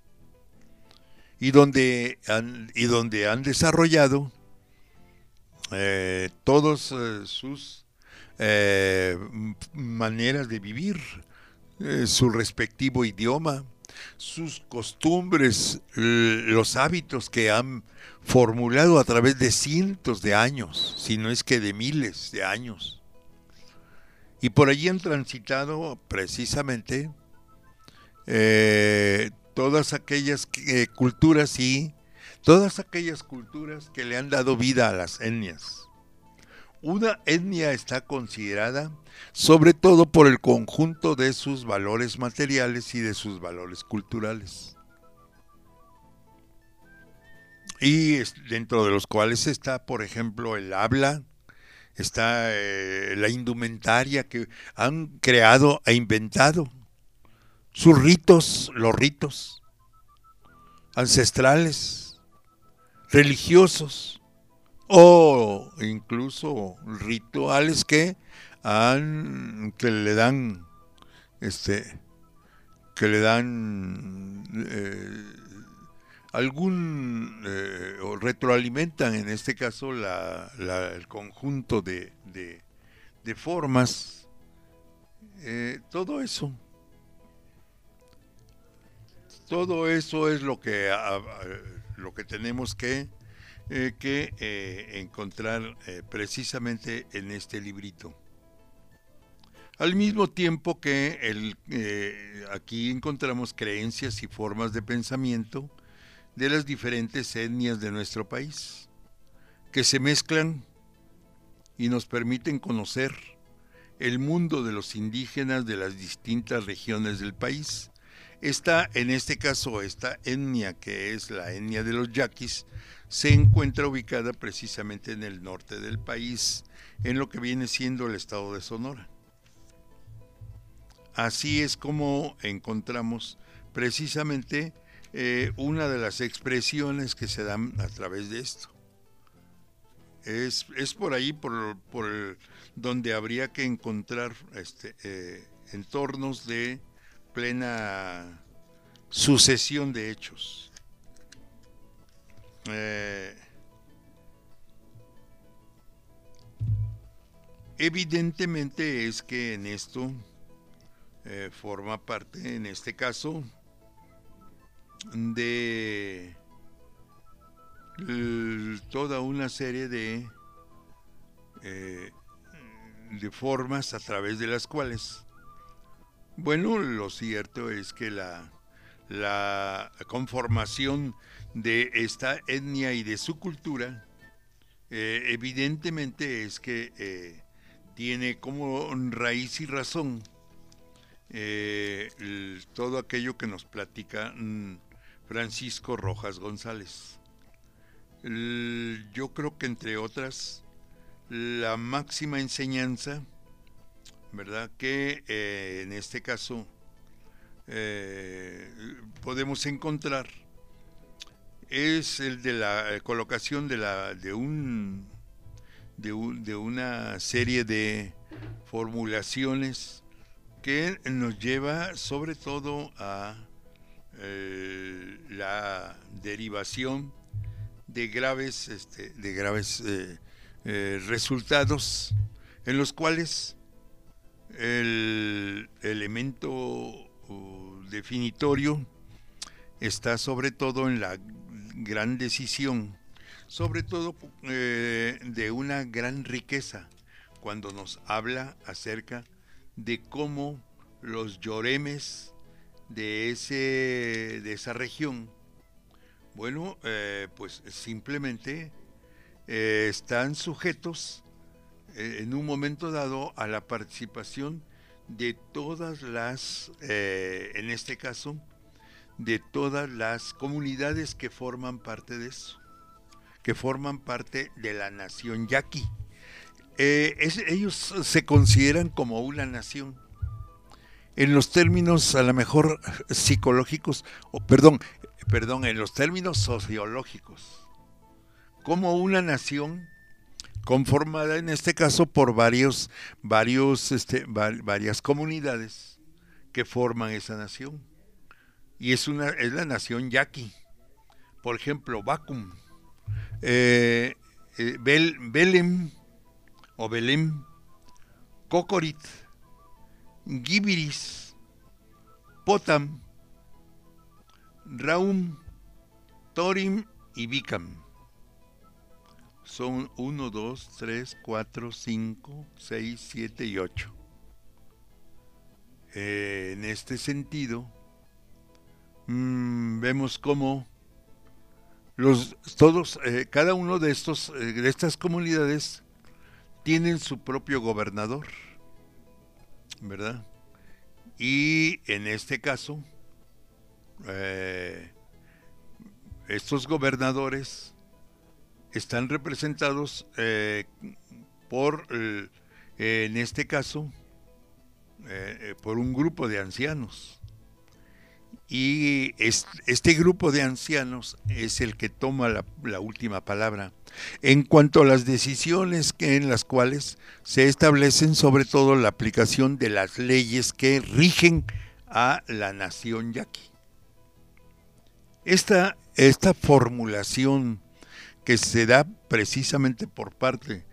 y donde han, y donde han desarrollado eh, todos eh, sus eh, maneras de vivir, eh, su respectivo idioma, sus costumbres, los hábitos que han formulado a través de cientos de años, si no es que de miles de años. Y por allí han transitado precisamente eh, todas aquellas eh, culturas y todas aquellas culturas que le han dado vida a las etnias. Una etnia está considerada sobre todo por el conjunto de sus valores materiales y de sus valores culturales, y dentro de los cuales está, por ejemplo, el habla, está eh, la indumentaria que han creado e inventado, sus ritos, los ritos ancestrales, religiosos, o incluso rituales que han, que le dan este que le dan eh, algún eh, o retroalimentan en este caso la, la, el conjunto de, de, de formas, eh, todo eso todo eso es lo que a, a, lo que tenemos que eh, que eh, encontrar eh, precisamente en este librito. Al mismo tiempo que el, eh, aquí encontramos creencias y formas de pensamiento de las diferentes etnias de nuestro país, que se mezclan y nos permiten conocer el mundo de los indígenas de las distintas regiones del país. Esta, en este caso, esta etnia, que es la etnia de los yaquis, se encuentra ubicada precisamente en el norte del país, en lo que viene siendo el estado de Sonora. Así es como encontramos precisamente eh, una de las expresiones que se dan a través de esto. Es, es por ahí por, por el, donde habría que encontrar este, eh, entornos de plena sucesión de hechos. Eh, evidentemente es que en esto eh, forma parte, en este caso, de l, toda una serie de eh, de formas a través de las cuales Bueno, lo cierto es que la, la conformación de esta etnia y de su cultura, eh, evidentemente es que eh, tiene como raíz y razón eh, el, todo aquello que nos platica mm, Francisco Rojas González. El, yo creo que entre otras, la máxima enseñanza, ¿verdad?, que eh, en este caso eh, podemos encontrar es el de la colocación de la de un de, un, de una serie de formulaciones que nos lleva sobre todo a eh, la derivación de graves este, de graves eh, eh, resultados en los cuales el elemento uh, definitorio está sobre todo en la gran decisión, sobre todo eh, de una gran riqueza, cuando nos habla acerca de cómo los yoremes de, ese, de esa región, bueno, eh, pues simplemente eh, están sujetos eh, en un momento dado a la participación de todas las, eh, en este caso, de todas las comunidades que forman parte de eso, que forman parte de la nación yaqui. Eh, es, ellos se consideran como una nación. En los términos a lo mejor psicológicos, o perdón, perdón, en los términos sociológicos, como una nación conformada en este caso por varios, varios, este, var, varias comunidades que forman esa nación. Y es una es la nación yaqui. Por ejemplo, Bacum, eh, eh, Bel, Belem o Belém, Cocorit, Gibiris, Potam, Raum, Torim y Bicam. Son uno, dos, tres, cuatro, cinco, seis, siete y ocho. Eh, en este sentido, mmm, vemos cómo los, todos, eh, cada uno de, estos, eh, de estas comunidades tienen su propio gobernador, ¿verdad? Y en este caso, eh, estos gobernadores están representados eh, por, eh, en este caso, eh, por un grupo de ancianos. Y es, este grupo de ancianos es el que toma la, la última palabra en cuanto a las decisiones que, en las cuales se establecen sobre todo la aplicación de las leyes que rigen a la nación yaqui. Esta, esta formulación que se da precisamente por parte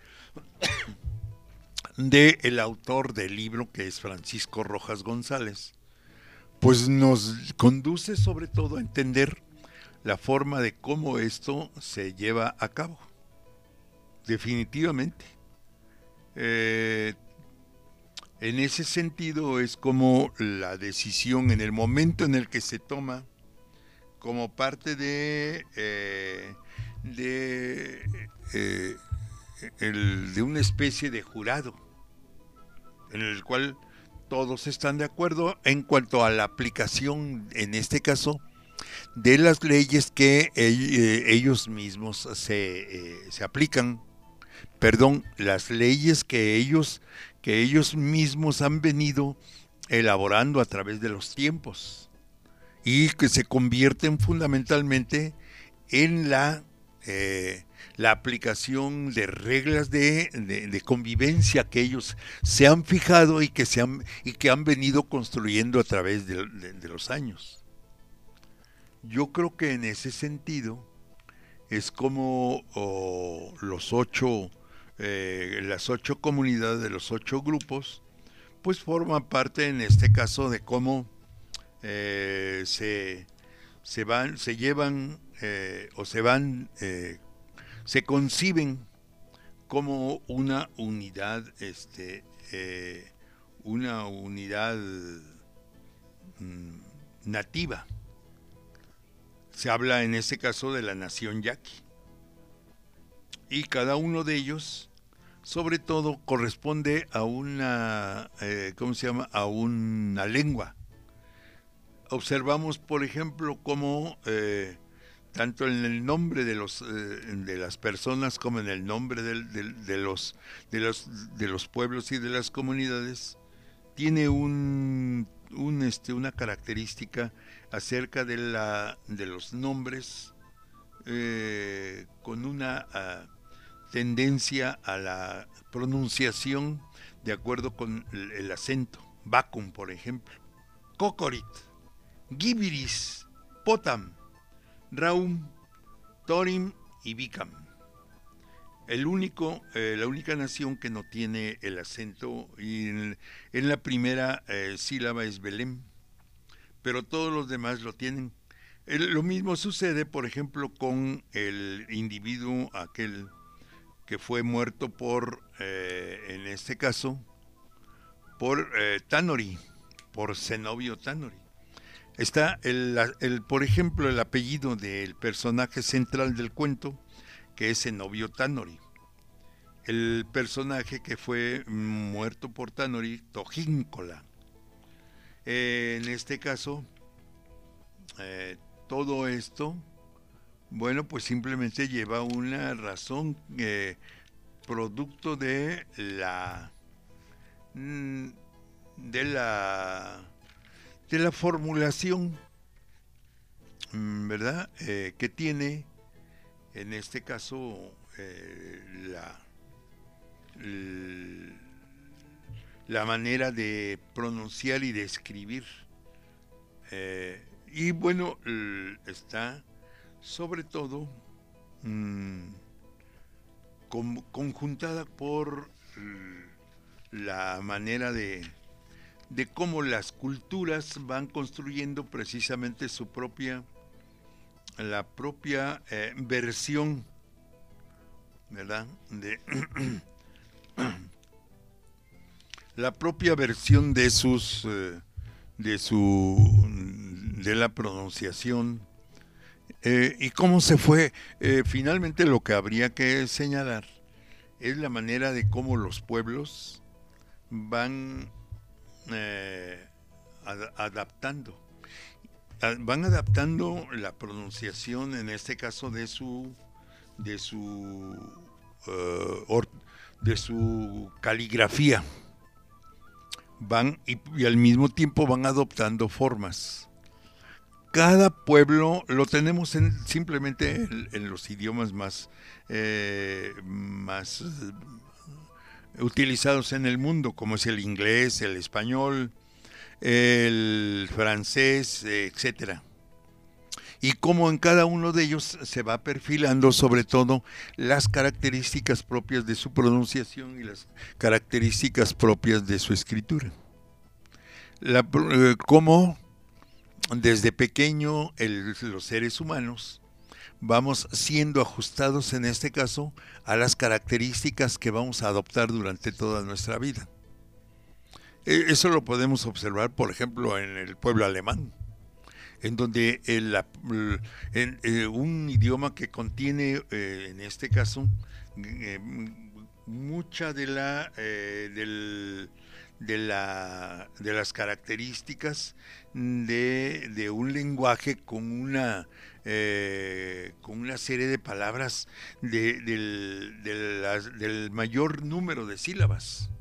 del autor del libro, que es Francisco Rojas González, pues nos conduce sobre todo a entender la forma de cómo esto se lleva a cabo. Definitivamente. Eh, en ese sentido es como la decisión en el momento en el que se toma como parte de... Eh, de, eh, el, de una especie de jurado en el cual todos están de acuerdo en cuanto a la aplicación, en este caso, de las leyes que eh, ellos mismos se, eh, se aplican, perdón, las leyes que ellos, que ellos mismos han venido elaborando a través de los tiempos y que se convierten fundamentalmente en la Eh, la aplicación de reglas de, de, de convivencia que ellos se han fijado y que, se han, y que han venido construyendo a través de, de, de los años. Yo creo que en ese sentido es como oh, los ocho, eh, las ocho comunidades de los ocho grupos, pues forman parte en este caso de cómo eh, se, se van, se llevan Eh, o se van, eh, se conciben como una unidad, este, eh, una unidad mm, nativa. Se habla en este caso de la nación yaqui. Y cada uno de ellos, sobre todo, corresponde a una, eh, ¿cómo se llama? A una lengua. Observamos, por ejemplo, cómo eh, tanto en el nombre de los eh, de las personas como en el nombre de, de, de los de los de los pueblos y de las comunidades tiene un, un este una característica acerca de la de los nombres eh, con una uh, tendencia a la pronunciación de acuerdo con el, el acento. Bacum, por ejemplo, Cocorit, Gibiris, Potam, Raum, Torim y Bicam. El único, eh, la única nación que no tiene el acento y en, en la primera eh, sílaba es Belém, pero todos los demás lo tienen. El, lo mismo sucede, por ejemplo, con el individuo aquel que fue muerto por, eh, en este caso, por eh, Tanori, por Zenobio Tanori. Está, el, el, por ejemplo, el apellido del personaje central del cuento, que es Zenobio Tanori. El personaje que fue muerto por Tanori, Tojíncola. Eh, en este caso, eh, todo esto, bueno, pues simplemente lleva una razón eh, producto de la de la de la formulación, ¿verdad? Eh, que tiene en este caso eh, la la manera de pronunciar y de escribir. Eh, y bueno, está sobre todo mmm, con, conjuntada por la manera de, de cómo las culturas van construyendo precisamente su propia, la propia eh, versión, ¿verdad? De la propia versión de sus, eh, de su, de la pronunciación. Eh, y cómo se fue, eh, finalmente lo que habría que señalar es la manera de cómo los pueblos van eh, ad- adaptando, ad- van adaptando la pronunciación, en este caso de su, de su, uh, or, de su caligrafía, van y, y al mismo tiempo van adoptando formas. Cada pueblo lo tenemos en, simplemente en, en los idiomas más, eh, más eh, utilizados en el mundo, como es el inglés, el español, el francés, eh, etcétera. Y como en cada uno de ellos se va perfilando sobre todo las características propias de su pronunciación y las características propias de su escritura. La, eh, como desde pequeño el, los seres humanos vamos siendo ajustados en este caso a las características que vamos a adoptar durante toda nuestra vida. Eso lo podemos observar, por ejemplo, en el pueblo alemán, en donde el, en, en un idioma que contiene, eh, en este caso, eh, mucha de la eh, del de la de las características de, de un lenguaje con una eh, con una serie de palabras de, del, de las, del mayor número de sílabas.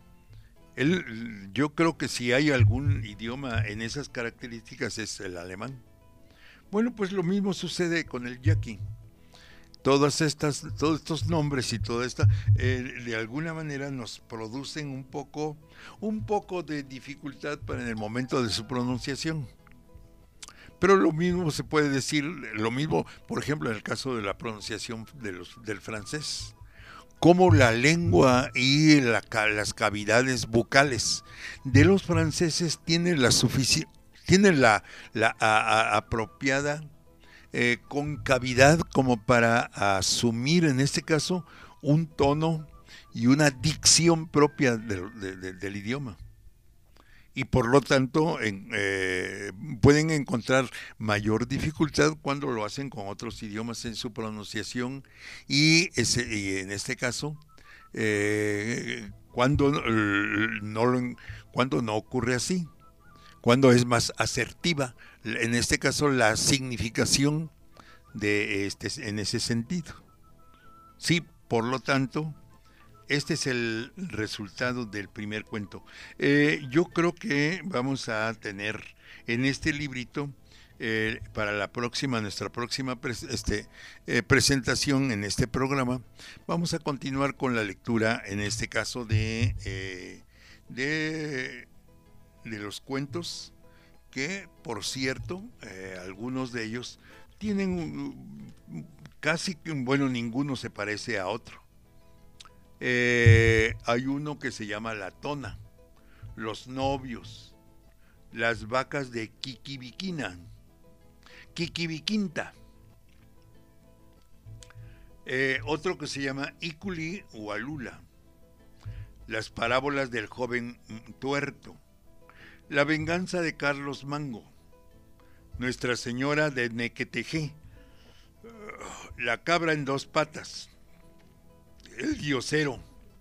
El, yo creo que si hay algún idioma en esas características es el alemán. Bueno, pues lo mismo sucede con el yaqui. Todas estas, todos estos nombres y toda esta, eh, de alguna manera nos producen un poco, un poco de dificultad para en el momento de su pronunciación. Pero lo mismo se puede decir, lo mismo, por ejemplo, en el caso de la pronunciación de los, del francés. Cómo la lengua y la, las cavidades bucales de los franceses tienen la sufici- tienen la, la a, a, apropiada Eh, concavidad como para asumir en este caso un tono y una dicción propia de, de, de, del idioma. y por lo tanto en, eh, pueden encontrar mayor dificultad cuando lo hacen con otros idiomas en su pronunciación y, ese, y en este caso eh, cuando, no, cuando no ocurre así, cuando es más asertiva, en este caso la significación de este, en ese sentido. Sí, por lo tanto, este es el resultado del primer cuento. Eh, yo creo que vamos a tener en este librito, eh, para la próxima, nuestra próxima pres este, eh, presentación en este programa, vamos a continuar con la lectura, en este caso, de, eh, de, de los cuentos, que, por cierto, eh, algunos de ellos tienen casi, bueno, ninguno se parece a otro. Eh, hay uno que se llama La Tona, Los Novios, Las Vacas de Quiquiviquina, Quiquiviquinta. Eh, otro que se llama Iculi Hualula, Las Parábolas del Joven Tuerto, La Venganza de Carlos Mango, Nuestra Señora de Nequetejé, La Cabra en Dos Patas, El Diosero,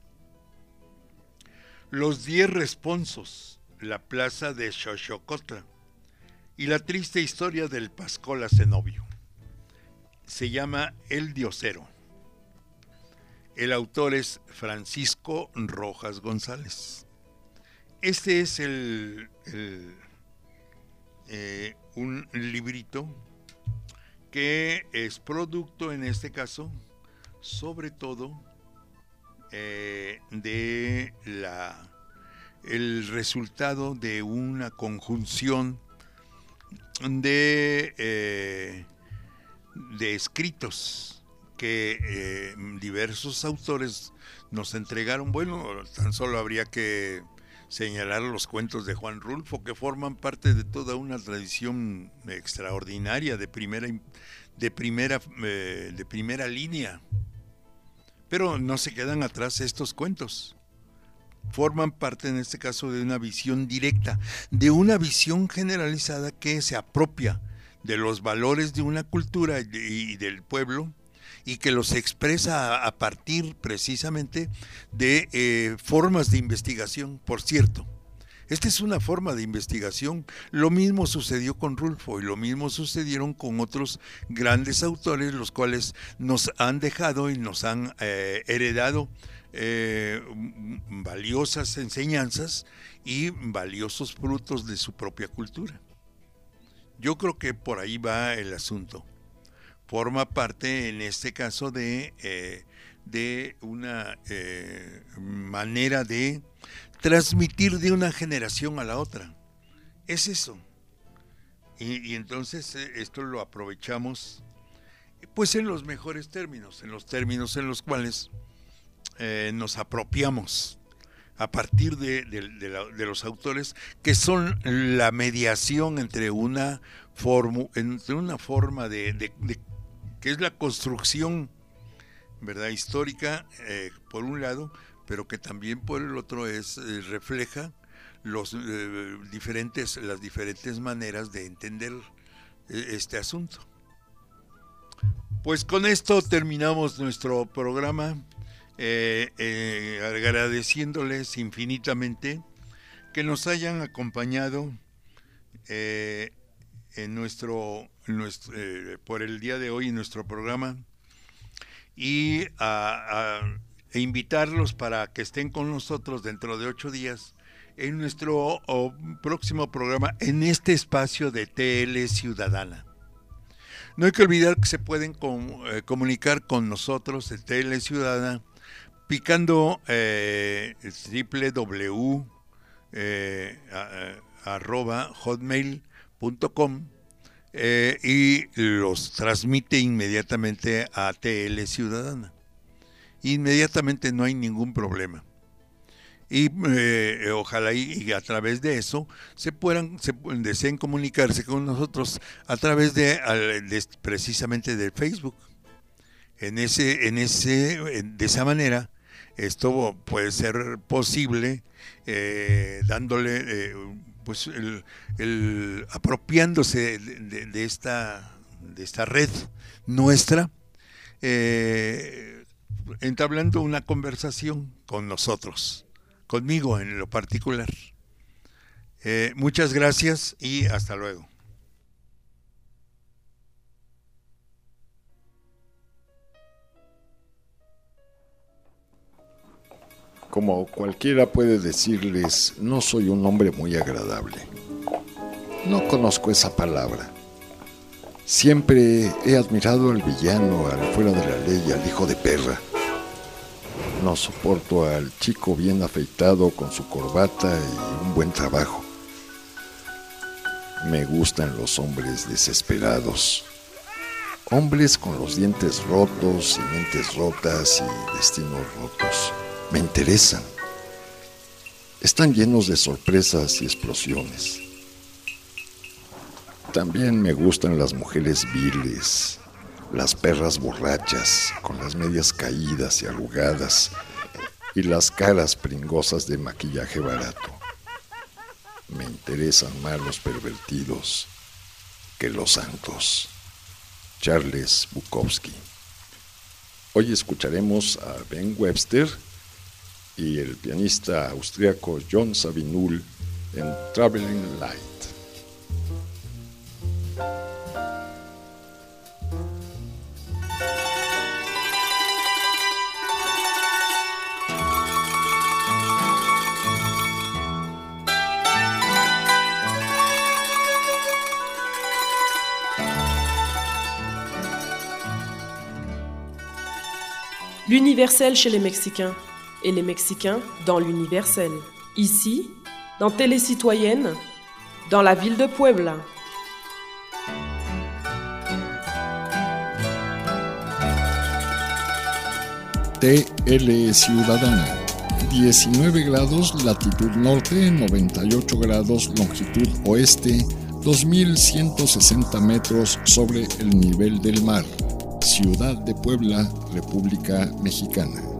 Los Diez Responsos, La Plaza de Xochocotla y La Triste Historia del Pascola Cenobio. Se llama El Diosero. El autor es Francisco Rojas González. Este es el, el eh, un librito que es producto, en este caso, sobre todo, eh, de la el resultado de una conjunción de eh, de escritos que eh, diversos autores nos entregaron. Bueno, tan solo habría que señalar los cuentos de Juan Rulfo, que forman parte de toda una tradición extraordinaria de primera de primera eh, de primera línea. Pero no se quedan atrás estos cuentos. Forman parte, en este caso, de una visión directa, de una visión generalizada que se apropia de los valores de una cultura y del pueblo, y que los expresa a partir precisamente de eh, formas de investigación. Por cierto, esta es una forma de investigación. Lo mismo sucedió con Rulfo y lo mismo sucedieron con otros grandes autores, los cuales nos han dejado y nos han eh, heredado eh, valiosas enseñanzas y valiosos frutos de su propia cultura. Yo creo que por ahí va el asunto. Forma parte, en este caso, de, eh, de una eh, manera de transmitir de una generación a la otra. Es eso. Y, y entonces eh, esto lo aprovechamos, pues, en los mejores términos, en los términos en los cuales eh, nos apropiamos a partir de, de, de, la, de los autores, que son la mediación entre una, formu, entre una forma de, de, de que es la construcción, ¿verdad?, histórica, eh, por un lado, pero que también por el otro es eh, refleja los eh, diferentes las diferentes maneras de entender eh, este asunto. Pues con esto terminamos nuestro programa, eh, eh, agradeciéndoles infinitamente que nos hayan acompañado eh, en nuestro, nuestro eh, por el día de hoy en nuestro programa, y a, a e invitarlos para que estén con nosotros dentro de ocho días en nuestro oh, próximo programa, en este espacio de T L Ciudadana. No hay que olvidar que se pueden com, eh, comunicar con nosotros en T L Ciudadana picando eh, doble u doble u doble u eh, a, a, arroba hotmail punto com eh, y los transmite inmediatamente a T L Ciudadana. Inmediatamente, no hay ningún problema. Y eh, ojalá y, y a través de eso se puedan, se deseen comunicarse con nosotros a través de, de precisamente del Facebook. En ese, en ese, de esa manera Esto puede ser posible eh, dándole, eh, pues, el, el apropiándose de, de, de esta de esta red nuestra, eh, entablando una conversación con nosotros, conmigo en lo particular. Eh, muchas gracias y hasta luego. Como cualquiera puede decirles, no soy un hombre muy agradable. No conozco esa palabra. Siempre he admirado al villano, al fuera de la ley, al hijo de perra. No soporto al chico bien afeitado con su corbata y un buen trabajo. Me gustan los hombres desesperados. Hombres con los dientes rotos y mentes rotas y destinos rotos. Me interesan. Están llenos de sorpresas y explosiones. También me gustan las mujeres viles, las perras borrachas, con las medias caídas y arrugadas, y las caras pringosas de maquillaje barato. Me interesan más los pervertidos que los santos. Charles Bukowski. Hoy escucharemos a Ben Webster y el pianista austriaco John Sabinul en Traveling Light. L'universel chez les Mexicains, et les Mexicains dans l'universel. Ici, dans Télécitoyenne, dans la ville de Puebla. T L Ciudadana, diecinueve grados latitud norte, noventa y ocho grados longitud oeste, dos mil ciento sesenta metros sobre el nivel del mar. Ciudad de Puebla, República Mexicana.